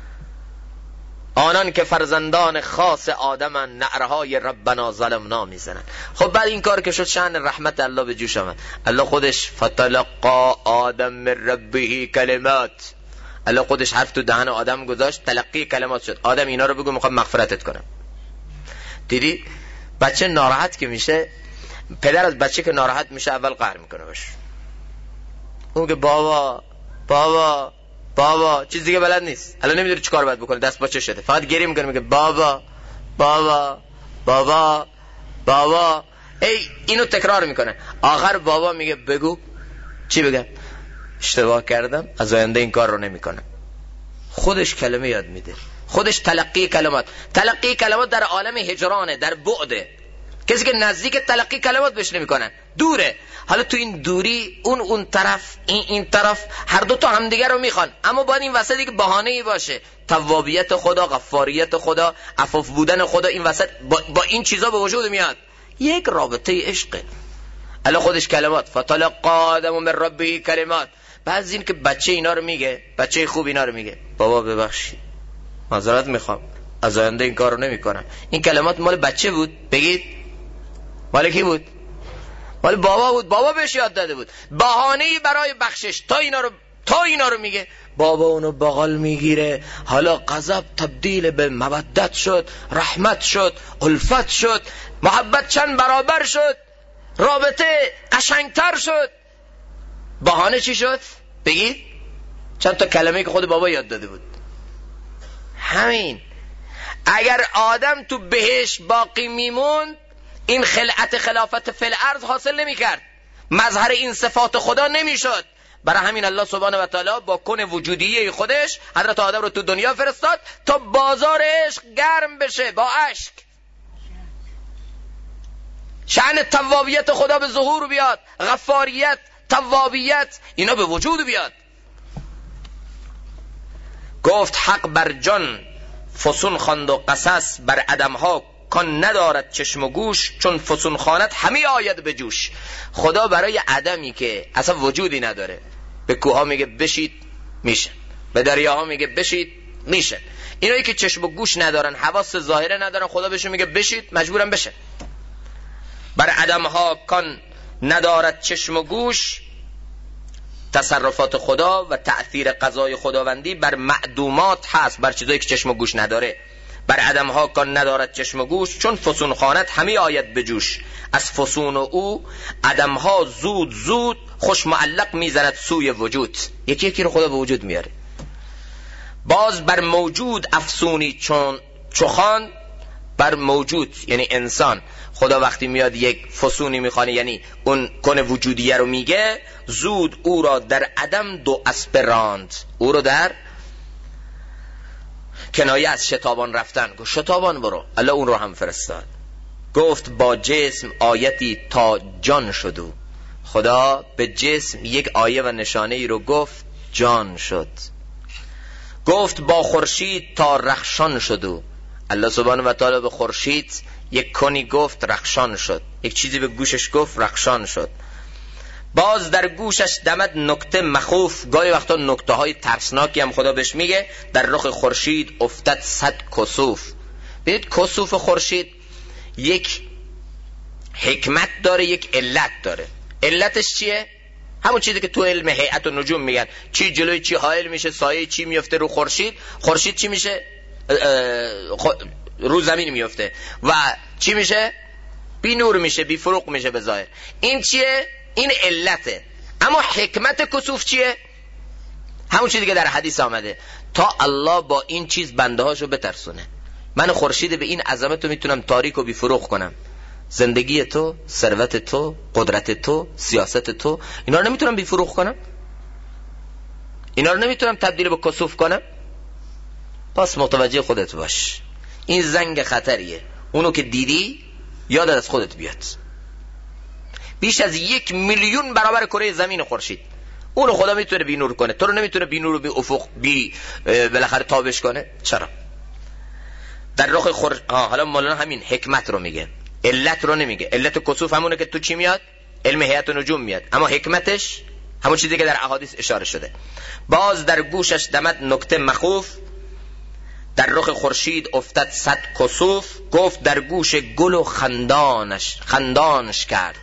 [SPEAKER 1] آنان که فرزندان خاص آدمن نعرهای ربنا ظلمنا میزنن. خب بعد این کار که شد شأن رحمت الله به جوش آمد. الله خودش فتلقا آدم من ربه کلمات، الله خودش حرف تو دهن آدم گذاشت، تلقی کلمات شد. آدم اینا رو بگو میخوام مغفرتت کنم. دیدی بچه ناراحت که میشه، پدر از بچه که ناراحت میشه اول قهر میکنه باش. اون که بابا بابا بابا چیز دیگه بلد نیست، الان نمیدونه چیکار باید بکنه، دست با چه شده، فقط گریه میکنه میگه بابا بابا بابا بابا. اینو تکرار میکنه. آخر بابا میگه بگو چی بگم؟ اشتباه کردم، از آینده این کار رو نمیکنم. خودش کلمه یاد میده، خودش تلقی کلمات در عالم هجرانه، در بعده. کسی که نزدیک تلقی کلمات بهش نمیکنن، دوره. حالا تو این دوری اون طرف این طرف هر دو تا همدیگه رو میخوان، اما باید این وسط دیگه بهانه‌ای باشه. توابیت خدا، غفاریت خدا، عفو بودن خدا این وسط با این چیزا به وجود میاد. یک رابطه عشق. الله خودش کلمات، فتلقى آدم من ربه کلمات. بعضی این که بچه اینا رو میگه، بچه خوب اینا رو میگه، بابا ببخشید معذرت میخوام، از آینده این کار رو نمیکنم. این کلمات مال بچه بود، بگید مال کی بود؟ مال بابا بود. بابا بهش یاد داده بود، بهانه‌ای برای بخشش. تا اینا رو میگه، بابا اونو بغل میگیره. حالا غضب تبدیل به مودت شد، رحمت شد، الفت شد، محبت چند برابر شد، رابطه قشنگتر شد. بهانه چی شد؟ بگید چند تا کلمه که خود بابا یاد داده بود. همین. اگر آدم تو بهشت باقی میموند، این خلعت خلافت فی الارض حاصل نمیکرد، مظهر این صفات خدا نمیشد. برای همین الله سبحانه و تعالی با کن وجودیه خودش حضرت آدم رو تو دنیا فرستاد تا بازار عشق گرم بشه با اشک. شأن توابیت خدا به ظهور بیاد، غفاریت، توابیت اینا به وجود بیاد. گفت حق بر جان فسون خواند و قصص، بر عدمها کان ندارد چشم و گوش، چون فسون خواند همی آید به جوش. خدا برای عدمی که اصلا وجودی نداره، به کوها میگه بشید میشه، به دریاها میگه بشید میشه. اینایی که چشم و گوش ندارن، حواس ظاهره ندارن، خدا بهشون میگه بشید، مجبورن بشه. بر عدمها کان ندارد چشم و گوش، تصرفات خدا و تأثیر قضای خداوندی بر معدومات هست، بر چیزایی که چشم و گوش نداره. بر عدمها کان ندارد چشم و گوش، چون فسون خواند همی آید به جوش. از فسون او عدمها زود زود، خوش معلق میزند سوی وجود. یکی یکی رو خدا به وجود میاره. باز بر موجود افسونی چون چخان، بر موجود یعنی انسان، خدا وقتی میاد یک فسونی میخوانه، یعنی اون کن وجودیه رو میگه، زود او را در عدم دو اسپراند، او رو در کنایه از شتابان رفتن. گفت شتابان برو، الله اون رو هم فرستاد. گفت با جسم آیتی تا جان شدو، خدا به جسم یک آیه و نشانه ای رو گفت، جان شد. گفت با خورشید تا رخشان شدو، الله سبحانه و تعالی به خورشید یک کنی گفت، رخشان شد. یک چیزی به گوشش گفت، رخشان شد. باز در گوشش دمد نکته مخوف، گاهی وقتا نکته های ترسناکی هم خدا بهش میگه. در رخ خورشید افتد 100 کسوف. ببینید کسوف خورشید یک حکمت داره، یک علت داره. علتش چیه؟ همون چیزی که تو علم هیئت و نجوم میگن، چی جلوی چی حائل میشه، سایه چی میفته رو خورشید، خورشید چی میشه رو زمین میفته و چی میشه؟ بی نور میشه، بی فروغ میشه به ظاهر. این چیه؟ این علته. اما حکمت کسوف چیه؟ همون چیزی که در حدیث آمده، تا الله با این چیز بنده هاشو بترسونه. من خورشید به این عظمت رو میتونم تاریک و بی فروغ کنم. زندگی تو، ثروت تو، قدرت تو، سیاست تو، اینا رو نمیتونم بی فروغ کنم؟ اینا رو نمیتونم تبدیل به کسوف کنم. پس متوجه خودت باش، این زنگ خطریه. اونو که دیدی یادت از خودت بیاد. بیش از 1 میلیون برابر کره زمین خورشید، اونو خدا میتونه بی نور کنه، تو رو نمیتونه بی نور و بی افق بی بالاخره تابش کنه؟ چرا؟ در رخ حالا مولانا همین حکمت رو میگه، علت رو نمیگه. علت کسوف همونه که تو چی میاد؟ علم هیئت نجوم میاد، اما حکمتش همون چیزی که در احادیث اشاره شده. باز در گوشش دمد نکته مخوف، در رخ خورشید افتد 100 کسوف. گفت در گوش گل و خندانش کرد.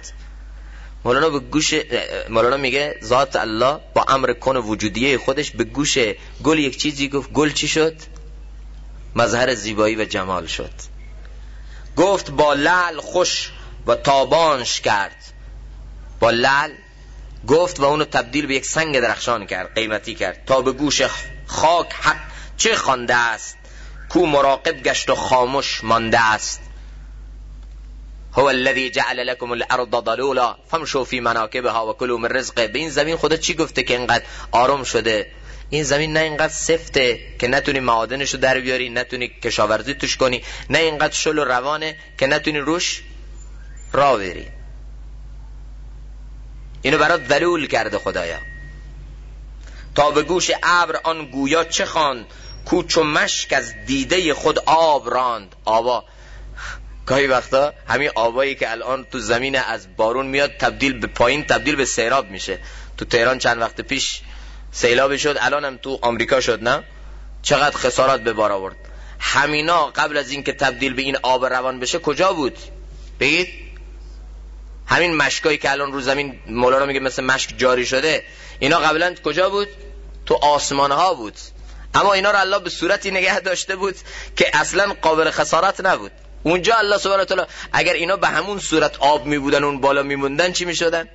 [SPEAKER 1] مولانا میگه ذات الله با امر کن وجودیه خودش به گوش گل یک چیزی گفت. گل چی شد؟ مظهر زیبایی و جمال شد. گفت با لعل خوش و تابانش کرد. با لعل گفت و اونو تبدیل به یک سنگ درخشان کرد، قیمتی کرد. تا به گوش خاک حق چه خوانده است، کو مراقب گشت و خاموش مانده است. هو الذی جعل لكم الارض ذلولا فامشوا فی مناکبها و کلوا من رزقه. به این زمین خدا چی گفته که اینقدر آرام شده؟ این زمین نه اینقدر سفته که نتونی معادنشو در بیاری، نتونی کشاورزی توش کنی، نه اینقدر شل و روانه که نتونی روش راه بری. اینو برات ذلول کرده خدایا. تا به گوش ابر آن گویا چه خواند، کو چو مشک از دیده خود آب راند. آبا گاهی وقتا همین آبایی که الان تو زمین از بارون میاد تبدیل به پایین تبدیل به سیلاب میشه. تو تهران چند وقت پیش سیلابی شد، الان هم تو آمریکا شد، نه چقدر خسارات به بار آورد. همینا قبل از این که تبدیل به این آب روان بشه کجا بود؟ بگید. همین مشکایی که الان رو زمین مولانا میگه مثل مشک جاری شده، اینا قبلا کجا بود؟ تو آسمان ها بود. اما اینا رو الله به صورتی نگه داشته بود که اصلا قابل خسارت نبود. اونجا الله سبحانه و تعالی اگر اینا به همون صورت آب می بودن اون بالا می موندن چی می شدن؟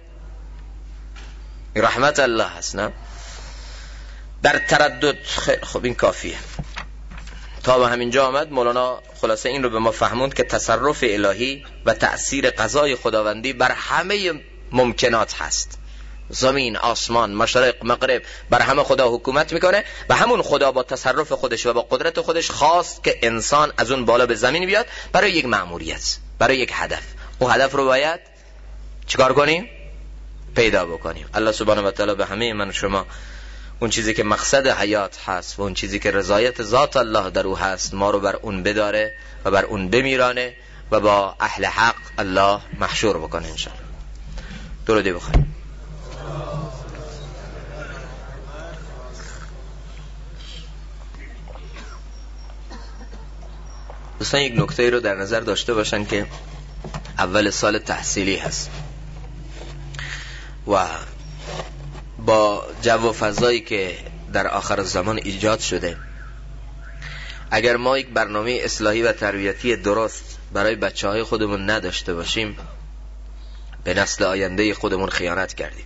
[SPEAKER 1] رحمت الله هست، نه؟ در تردد. خب این کافیه. تا به همینجا آمد مولانا خلاصه این رو به ما فهموند که تصرف الهی و تأثیر قضای خداوندی بر همه ممکنات هست. زمین، آسمان، مشرق، مغرب، بر همه خدا حکومت میکنه و همون خدا با تصرف خودش و با قدرت خودش خواست که انسان از اون بالا به زمین بیاد برای یک مأموریت، برای یک هدف. اون هدف رو باید چیکار کنیم؟ پیدا بکنیم. الله سبحانه و تعالی به همه من و شما اون چیزی که مقصد حیات هست و اون چیزی که رضایت ذات الله در او هست ما رو بر اون بداره و بر اون بمیرانه و با اهل حق الله محشور بکنه انشاءالله. درودی بخونیم. دوستان یک نکته رو در نظر داشته باشن که اول سال تحصیلی هست و با جو و فضایی که در آخر زمان ایجاد شده، اگر ما یک برنامه اصلاحی و تربیتی درست برای بچه‌های خودمون نداشته باشیم به نسل آینده خودمون خیانت کردیم.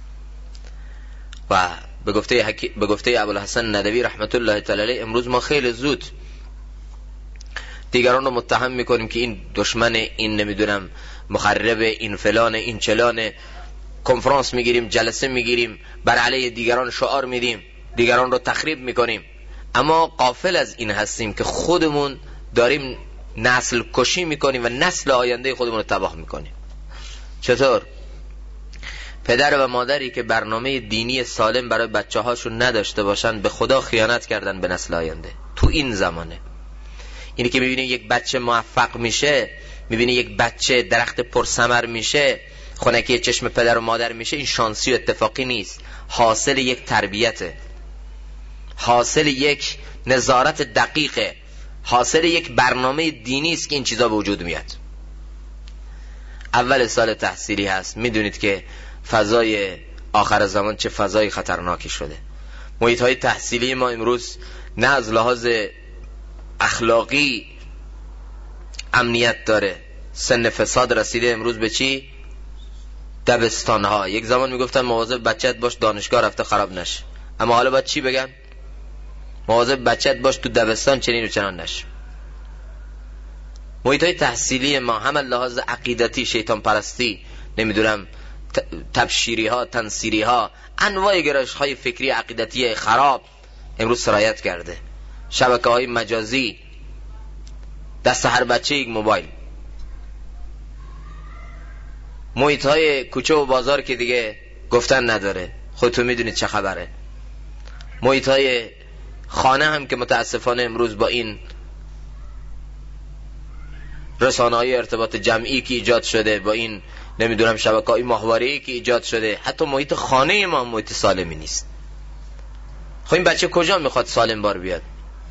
[SPEAKER 1] و به گفته ابوالحسن ندوی رحمت الله تعالی علیه امروز ما خیلی زود دیگران رو متهم میکنیم که این دشمن، این نمیدونم مخرب، این فلان، این چلانه. کنفرانس میگیریم، جلسه میگیریم، بر علیه دیگران شعار میدیم، دیگران رو تخریب میکنیم، اما غافل از این هستیم که خودمون داریم نسل کشی میکنیم و نسل آینده خودمون رو تباه میکنیم. چطور؟ پدر و مادری که برنامه دینی سالم برای بچه هاشون نداشته باشن به خدا خیانت کردن به نسل آینده. تو این زمانه اینی که میبینی یک بچه موفق میشه، میبینی یک بچه درخت پرثمر میشه، خونکی چشم پدر و مادر میشه، این شانسی و اتفاقی نیست، حاصل یک تربیته، حاصل یک نظارت دقیقه، حاصل یک برنامه دینی است که این چیزا به وجود میاد. اول سال تحصیلی هست، میدونید که فضای آخر زمان چه فضای خطرناکی شده. محیط های تحصیلی ما امروز نه از لحاظ اخلاقی امنیت داره، سن فساد رسیده امروز به چی؟ دبستان ها. یک زمان میگفتن مواظب بچت باش دانشگاه رفته خراب نشه، اما حالا باید چی بگن؟ مواظب بچت باش تو دبستان چنین و چنان نشه. محیط های تحصیلی ما هم لحاظ عقیدتی، شیطان پرستی، نمیدونم تبشیری ها، تنصیری ها، انواع گرایش های فکری عقیدتی خراب امروز سرایت کرده. شبکه های مجازی، دست هر بچه یک موبایل، محیط های کوچه و بازار که دیگه گفتن نداره، خودتون میدونید چه خبره. محیط های خانه هم که متاسفانه امروز با این رسانه های ارتباط جمعی که ایجاد شده، با این نمیدونم شبکه های ماهواره‌ای که ایجاد شده، حتی محیط خانه ما محیط سالمی نیست. خب این بچه کجا میخواد سالم بار بیاد؟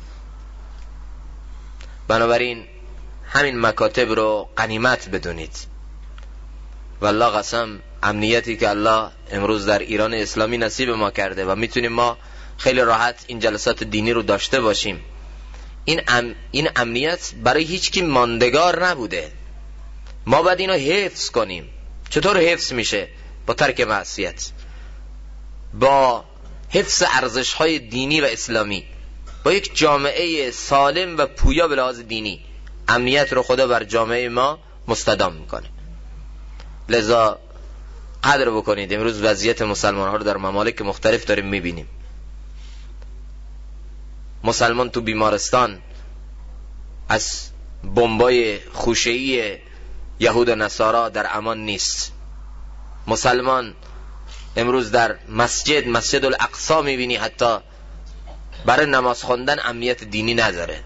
[SPEAKER 1] بنابراین همین مکاتب رو غنیمت بدونید. والله قسم امنیتی که الله امروز در ایران اسلامی نصیب ما کرده و میتونیم ما خیلی راحت این جلسات دینی رو داشته باشیم، این امنیت برای هیچ کی ماندگار نبوده. ما باید اینو حفظ کنیم. چطور حفظ میشه؟ با ترک معصیت، با حفظ ارزش‌های دینی و اسلامی، با یک جامعه سالم و پویا به لحاظ دینی. امنیت رو خدا بر جامعه ما مستدام میکنه. لذا قدر بکنید. امروز وضعیت مسلمان ها رو در ممالک مختلف داریم میبینیم. مسلمان تو بیمارستان از بمبای خوشه‌ای یهود و نصارا در امان نیست. مسلمان امروز در مسجد الاقصی میبینی حتی برای نماز خواندن امنیت دینی نداره،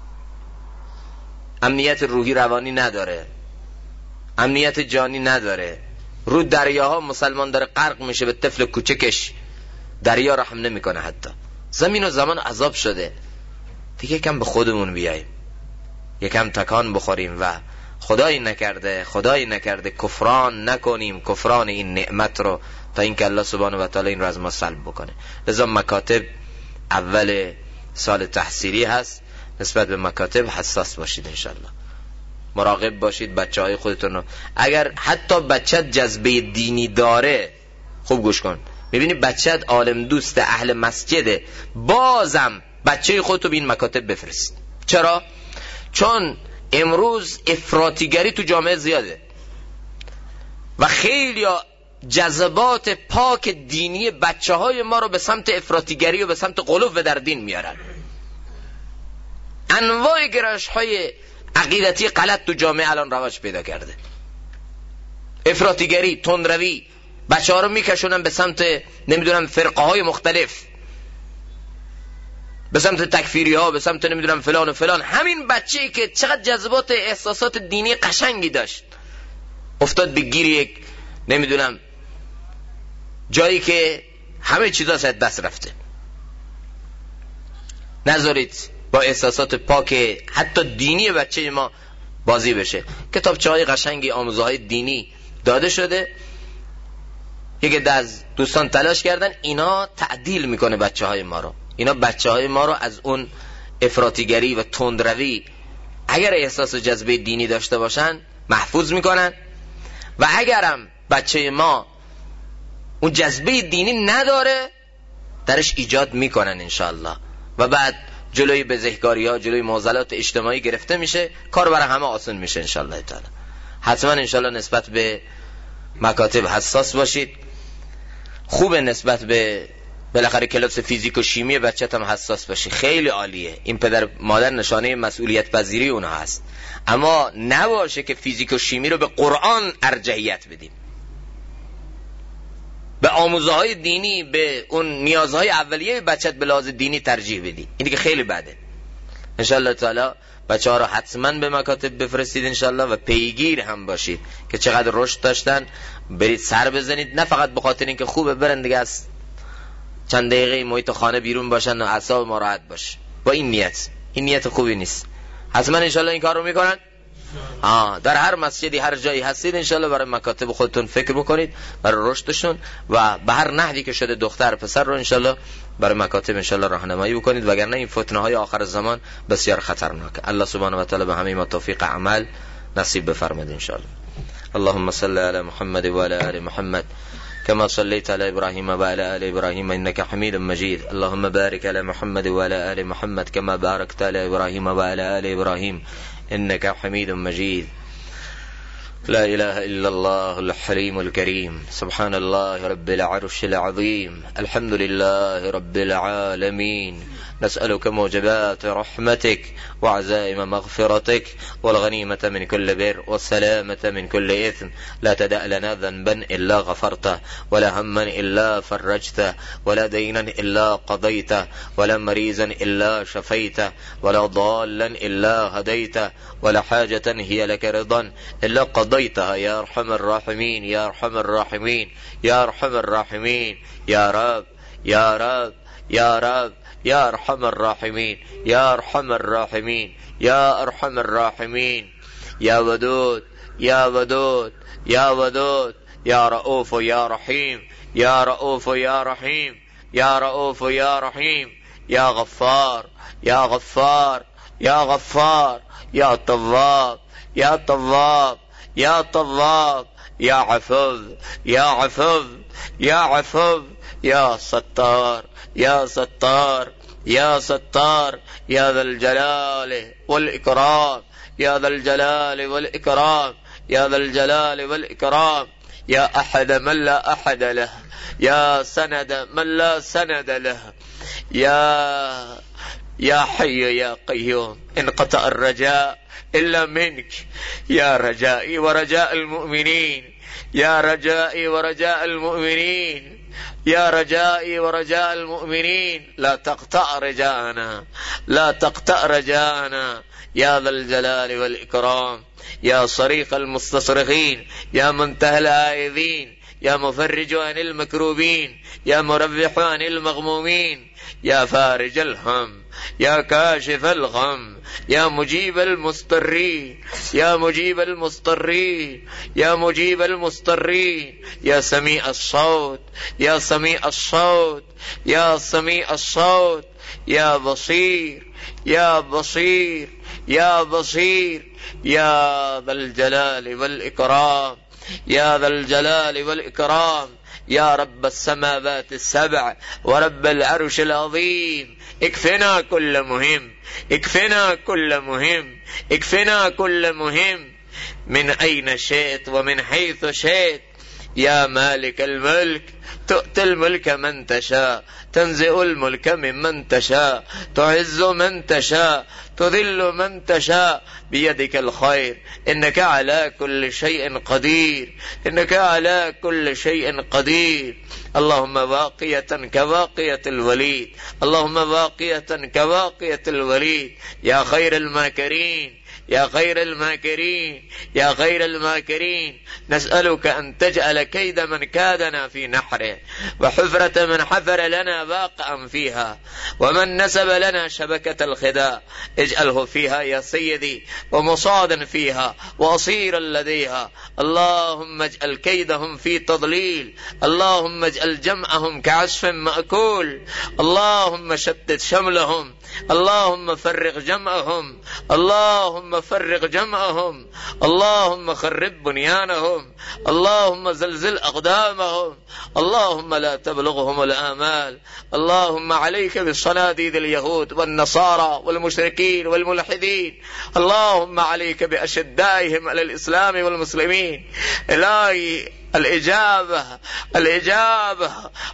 [SPEAKER 1] امنیت روحی روانی نداره، امنیت جانی نداره. رو دریاها مسلمان داره غرق میشه، به طفل کوچکش دریا رحم نمیکنه. حتی زمین و زمان عذاب شده. دیگه کم به خودمون بیاییم، یکم تکان بخوریم و خدایی نکرده کفران نکنیم، کفران این نعمت رو، تا اینکه الله سبحانه و تعالی این رو از ما سلب بکنه. لذا مکاتب اول سال تحصیلی هست، نسبت به مکاتب حساس باشید انشالله. مراقب باشید بچه‌های خودتون رو. اگر حتی بچت جذبه دینی داره، خوب گوش کن، میبینی بچت عالم دوست اهل مسجده، بازم بچه خودتو به این مکاتب بفرست. چرا؟ چون امروز افراطیگری تو جامعه زیاده و خیلی جذبات پاک دینی بچه های ما رو به سمت افراطیگری و به سمت غلو در دین میارن. انواع گرایش های عقیدتی غلط تو جامعه الان رواج پیدا کرده. افراطیگری، تندروی، بچه ها رو میکشونن به سمت نمیدونم فرقه های مختلف، به سمت تکفیری ها، به سمت نمیدونم فلان و فلان. همین بچه‌ای که چقدر جذبات احساسات دینی قشنگی داشت افتاد به گیر یک نمیدونم جایی که همه چیزا از دست رفته. نذارید با احساسات پاک حتی دینی بچه ما بازی بشه. کتابچه‌های قشنگی، آموزه‌های دینی داده شده، یک از دوستان تلاش کردن اینا تعدیل میکنه بچه‌های ما رو. اینا بچه‌های ما رو از اون افراطیگری و تندروی، اگر احساس جذبه دینی داشته باشن، محفوظ میکنن، و اگرم بچه ما اون جذبه دینی نداره، درش ایجاد میکنن انشاءالله، و بعد جلوی بزهکاری ها، جلوی معضلات اجتماعی گرفته میشه، کار برای همه آسان میشه انشاءالله تعالی. حتما انشاءالله نسبت به مکاتب حساس باشید. خوبه نسبت به بالاخره کلاس فیزیک و شیمی بچت هم حساس باشی، خیلی عالیه. این پدر مادر نشانه مسئولیت پذیری اونها هست. اما نباشه که فیزیک و شیمی رو به قرآن ارجحیت بدیم، به آموزه‌های دینی، به اون نیازهای اولیه بچت به لحاظ دینی ترجیح بدی. این دیگه خیلی بده. انشالله تعالی بچه‌ها رو حتما به مکاتب بفرستید انشالله، و پیگیر هم باشید که چقدر رشد داشتن. برید سر بزنید، نه فقط به خاطر اینکه خوبه برن دیگه از چند دقیقه محیط خانه بیرون باشن و اعصاب ما راحت باشه. با این نیت خوبی نیست. حتما انشالله این کار رو میکنن. در هر مسجدی، هر جایی هستید انشالله برای مکاتب خودتون فکر بکنید، برای رشدشون، و به هر نحوی که شده دختر پسر رو انشالله برای مکاتب انشالله راهنمایی بکنید، وگرنه این فتنه های آخر زمان بسیار خطرناکه. الله سبحانه و تعالی به همه ما توفیق عمل نصیب بفرماید انشالله. اللهم صل علی محمد و علی آل محمد كما صليت على إبراهيم وعلى آل إبراهيم إنك حميد مجيد. اللهم بارك على محمد وعلى آل محمد كما باركت على إبراهيم وعلى آل إبراهيم إنك حميد مجيد. لا إله إلا الله الحليم الكريم. سبحان الله رب العرش العظيم. الحمد لله رب العالمين. نسألك موجبات رحمتك وعزائم مغفرتك والغنيمة من كل بر والسلامة من كل إثم. لا تدع لنا ذنبا إلا غفرته، ولا هما إلا فرجته، ولا دينا إلا قضيته، ولا مريزا إلا شفيته، ولا ضالا إلا هديته، ولا حاجة هي لك رضا إلا قضيتها يا أرحم الراحمين يا أرحم الراحمين يا أرحم الراحمين. يا رب يا رب يا رب يا أرحم الراحمين يا أرحم الراحمين يا أرحم الراحمين. يا ودود يا ودود يا ودود يا رؤوف يا رحيم يا رؤوف يا رحيم يا رؤوف يا رحيم. يا غفار يا غفار يا غفار يا طواب يا طواب يا طواب. يا عفو يا عفو يا عفو. يا ستار يا ستار يا ستار. يا ذا الجلال والإكرام يا ذا الجلال والإكرام يا ذا الجلال والإكرام. يا أحد من لا أحد له، يا سند من لا سند له، يا حي يا قيوم. انقطع الرجاء إلا منك. يا رجائي ورجاء المؤمنين، يا رجائي ورجاء المؤمنين، يا رجائي ورجاء المؤمنين. لا تقطع رجاءنا، لا تقطع رجاءنا يا ذا الجلال والإكرام. يا صريخ المستصرخين، يا منتهى العائذين، يا مفرج عن المكروبين، يا مربح عن المغمومين، يا فارج الهم، يا كاشف الغم، يا مجيب المضطرين، يا مجيب المضطرين، يا مجيب المضطرين. يا سميع الصوت، يا سميع الصوت، يا سميع الصوت. يا بصير، يا بصير، يا بصير. يا ذا الجلال والإكرام، يا ذا الجلال والإكرام. يا رب السماوات السبع ورب العرش العظيم. اكفنا كل مهم، اكفنا كل مهم، اكفنا كل مهم من أين شئت ومن حيث شئت. يا مالك الملك، تؤتي الملك من تشاء، تنزع الملك ممن تشاء، تعز من تشاء، تذل من تشاء، بيدك الخير، إنك على كل شيء قدير، إنك على كل شيء قدير. اللهم باقية كباقية الوليد، اللهم باقية كباقية الوليد. يا خير الماكرين، يا خير الماكرين، يا خير الماكرين. نسألك أن تجعل كيد من كادنا في نحره، وحفرة من حفر لنا باقعا فيها، ومن نسب لنا شبكة الخداع اجعله فيها يا سيدي، ومصادا فيها وأصيرا لديها. اللهم اجعل كيدهم في تضليل، اللهم اجعل جمعهم كعصف مأكول، اللهم شتت شملهم، اللهم فرق جمعهم، اللهم فرق جمعهم، اللهم خرب بنيانهم، اللهم زلزل أقدامهم، اللهم لا تبلغهم الآمال. اللهم عليك بالصناديد اليهود والنصارى والمشركين والملحدين، اللهم عليك بأشدائهم على الإسلام والمسلمين. إلهي الإجابة، الإجابة،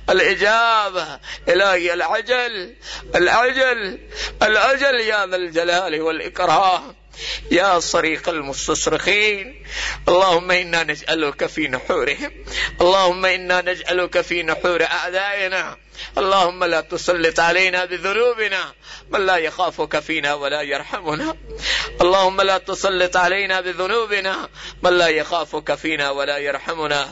[SPEAKER 1] الإجابة. إلهي العجل، العجل، العجل يا ذا الجلال والإكرام. يا صريخ المستصرخين، اللهم إنا نجعلك في نحورهم، اللهم إنا نجعلك في نحور أعدائنا. اللهم لا تسلط علينا بذنوبنا من لا يخافك فينا ولا يرحمنا، اللهم لا تسلط علينا بذنوبنا من لا يخافك فينا ولا يرحمنا.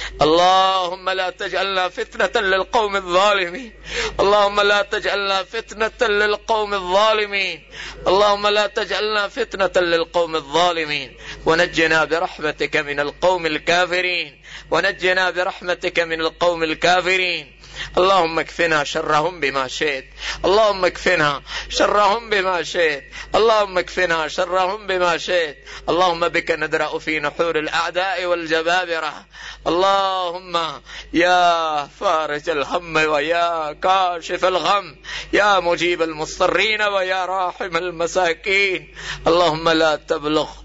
[SPEAKER 1] اللهم لا تجعلنا فتنة للقوم الظالمين، اللهم لا تجعلنا فتنة للقوم الظالمين، اللهم لا تجعلنا فتنة للقوم الظالمين. ونجنا برحمتك من القوم الكافرين، ونجنا برحمتك من القوم الكافرين. اللهم اكفنا شرهم بما شئت، اللهم اكفنا شرهم بما شئت، اللهم اكفنا شرهم بما شئت. اللهم بك ندرأ في نحور الأعداء والجبابرة. اللهم يا فارج الهم ويا كاشف الغم، يا مجيب المضطرين ويا راحم المساكين. اللهم لا تبلغ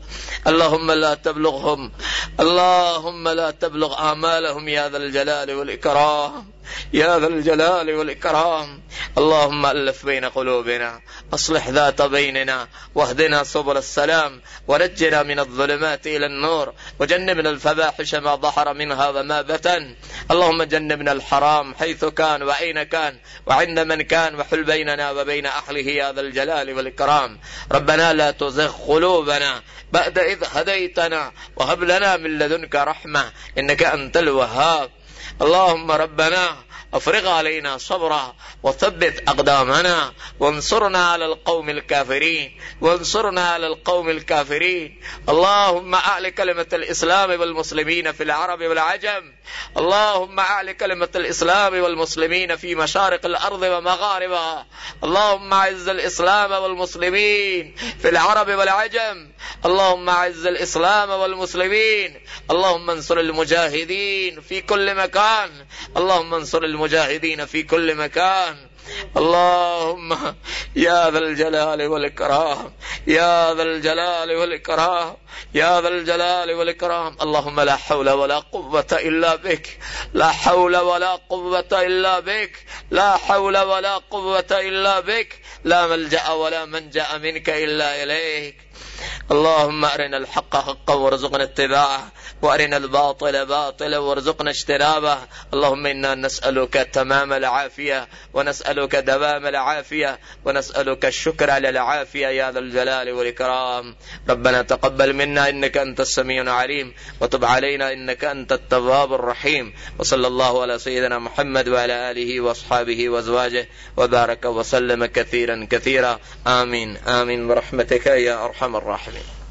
[SPEAKER 1] اللهم لا تبلغهم، اللهم لا تبلغ آمالهم يا ذا الجلال والإكرام، يا ذا الجلال والإكرام. اللهم ألف بين قلوبنا، أصلح ذات بيننا، واهدنا سبل السلام، ونجنا من الظلمات إلى النور، وجنبنا الفواحش ما ظهر منها وما بطن. اللهم جنبنا الحرام حيث كان وأين كان وعند من كان، وحل بيننا وبين أهله يا ذا الجلال والإكرام. ربنا لا تزغ قلوبنا بعد إذ هديتنا، وهب لنا من لدنك رحمة إنك أنت الوهاب. اللهم ربنا افرغ علينا صبرا، وثبت أقدامنا، وانصرنا على القوم الكافرين، وانصرنا على القوم الكافرين. اللهم أعل كلمة الإسلام والمسلمين في العرب والعجم، اللهم أعل كلمة الإسلام والمسلمين في مشارق الأرض ومغاربها. اللهم أعز الإسلام والمسلمين في العرب والعجم، اللهم أعز الإسلام والمسلمين. اللهم انصر المجاهدين في كل مكان، اللهم انصر المجاهدين في كل مكان. اللهم يا ذا الجلال والإكرام، يا ذا الجلال والإكرام، يا ذا الجلال والإكرام. اللهم لا حول ولا قوة إلا بك، لا حول ولا قوة إلا بك، لا حول ولا قوة إلا بك، لا ملجأ ولا منجأ منك إلا إليك. اللهم أرنا الحق حقا وارزقنا اتباعه، وأرنا الباطل باطلا وارزقنا اجتنابه. اللهم إنا نسألك تمام العافية، ونسألك دوام العافية، ونسألك الشكر على العافية يا ذا الجلال والإكرام. ربنا تقبل منا إنك أنت السميع العليم، وتب علينا إنك أنت التواب الرحيم. وصلى الله على سيدنا محمد وعلى آله وأصحابه وأزواجه وبارك وسلم كثيرا كثيرا. آمين آمين برحمتك يا أرحم الراحمين.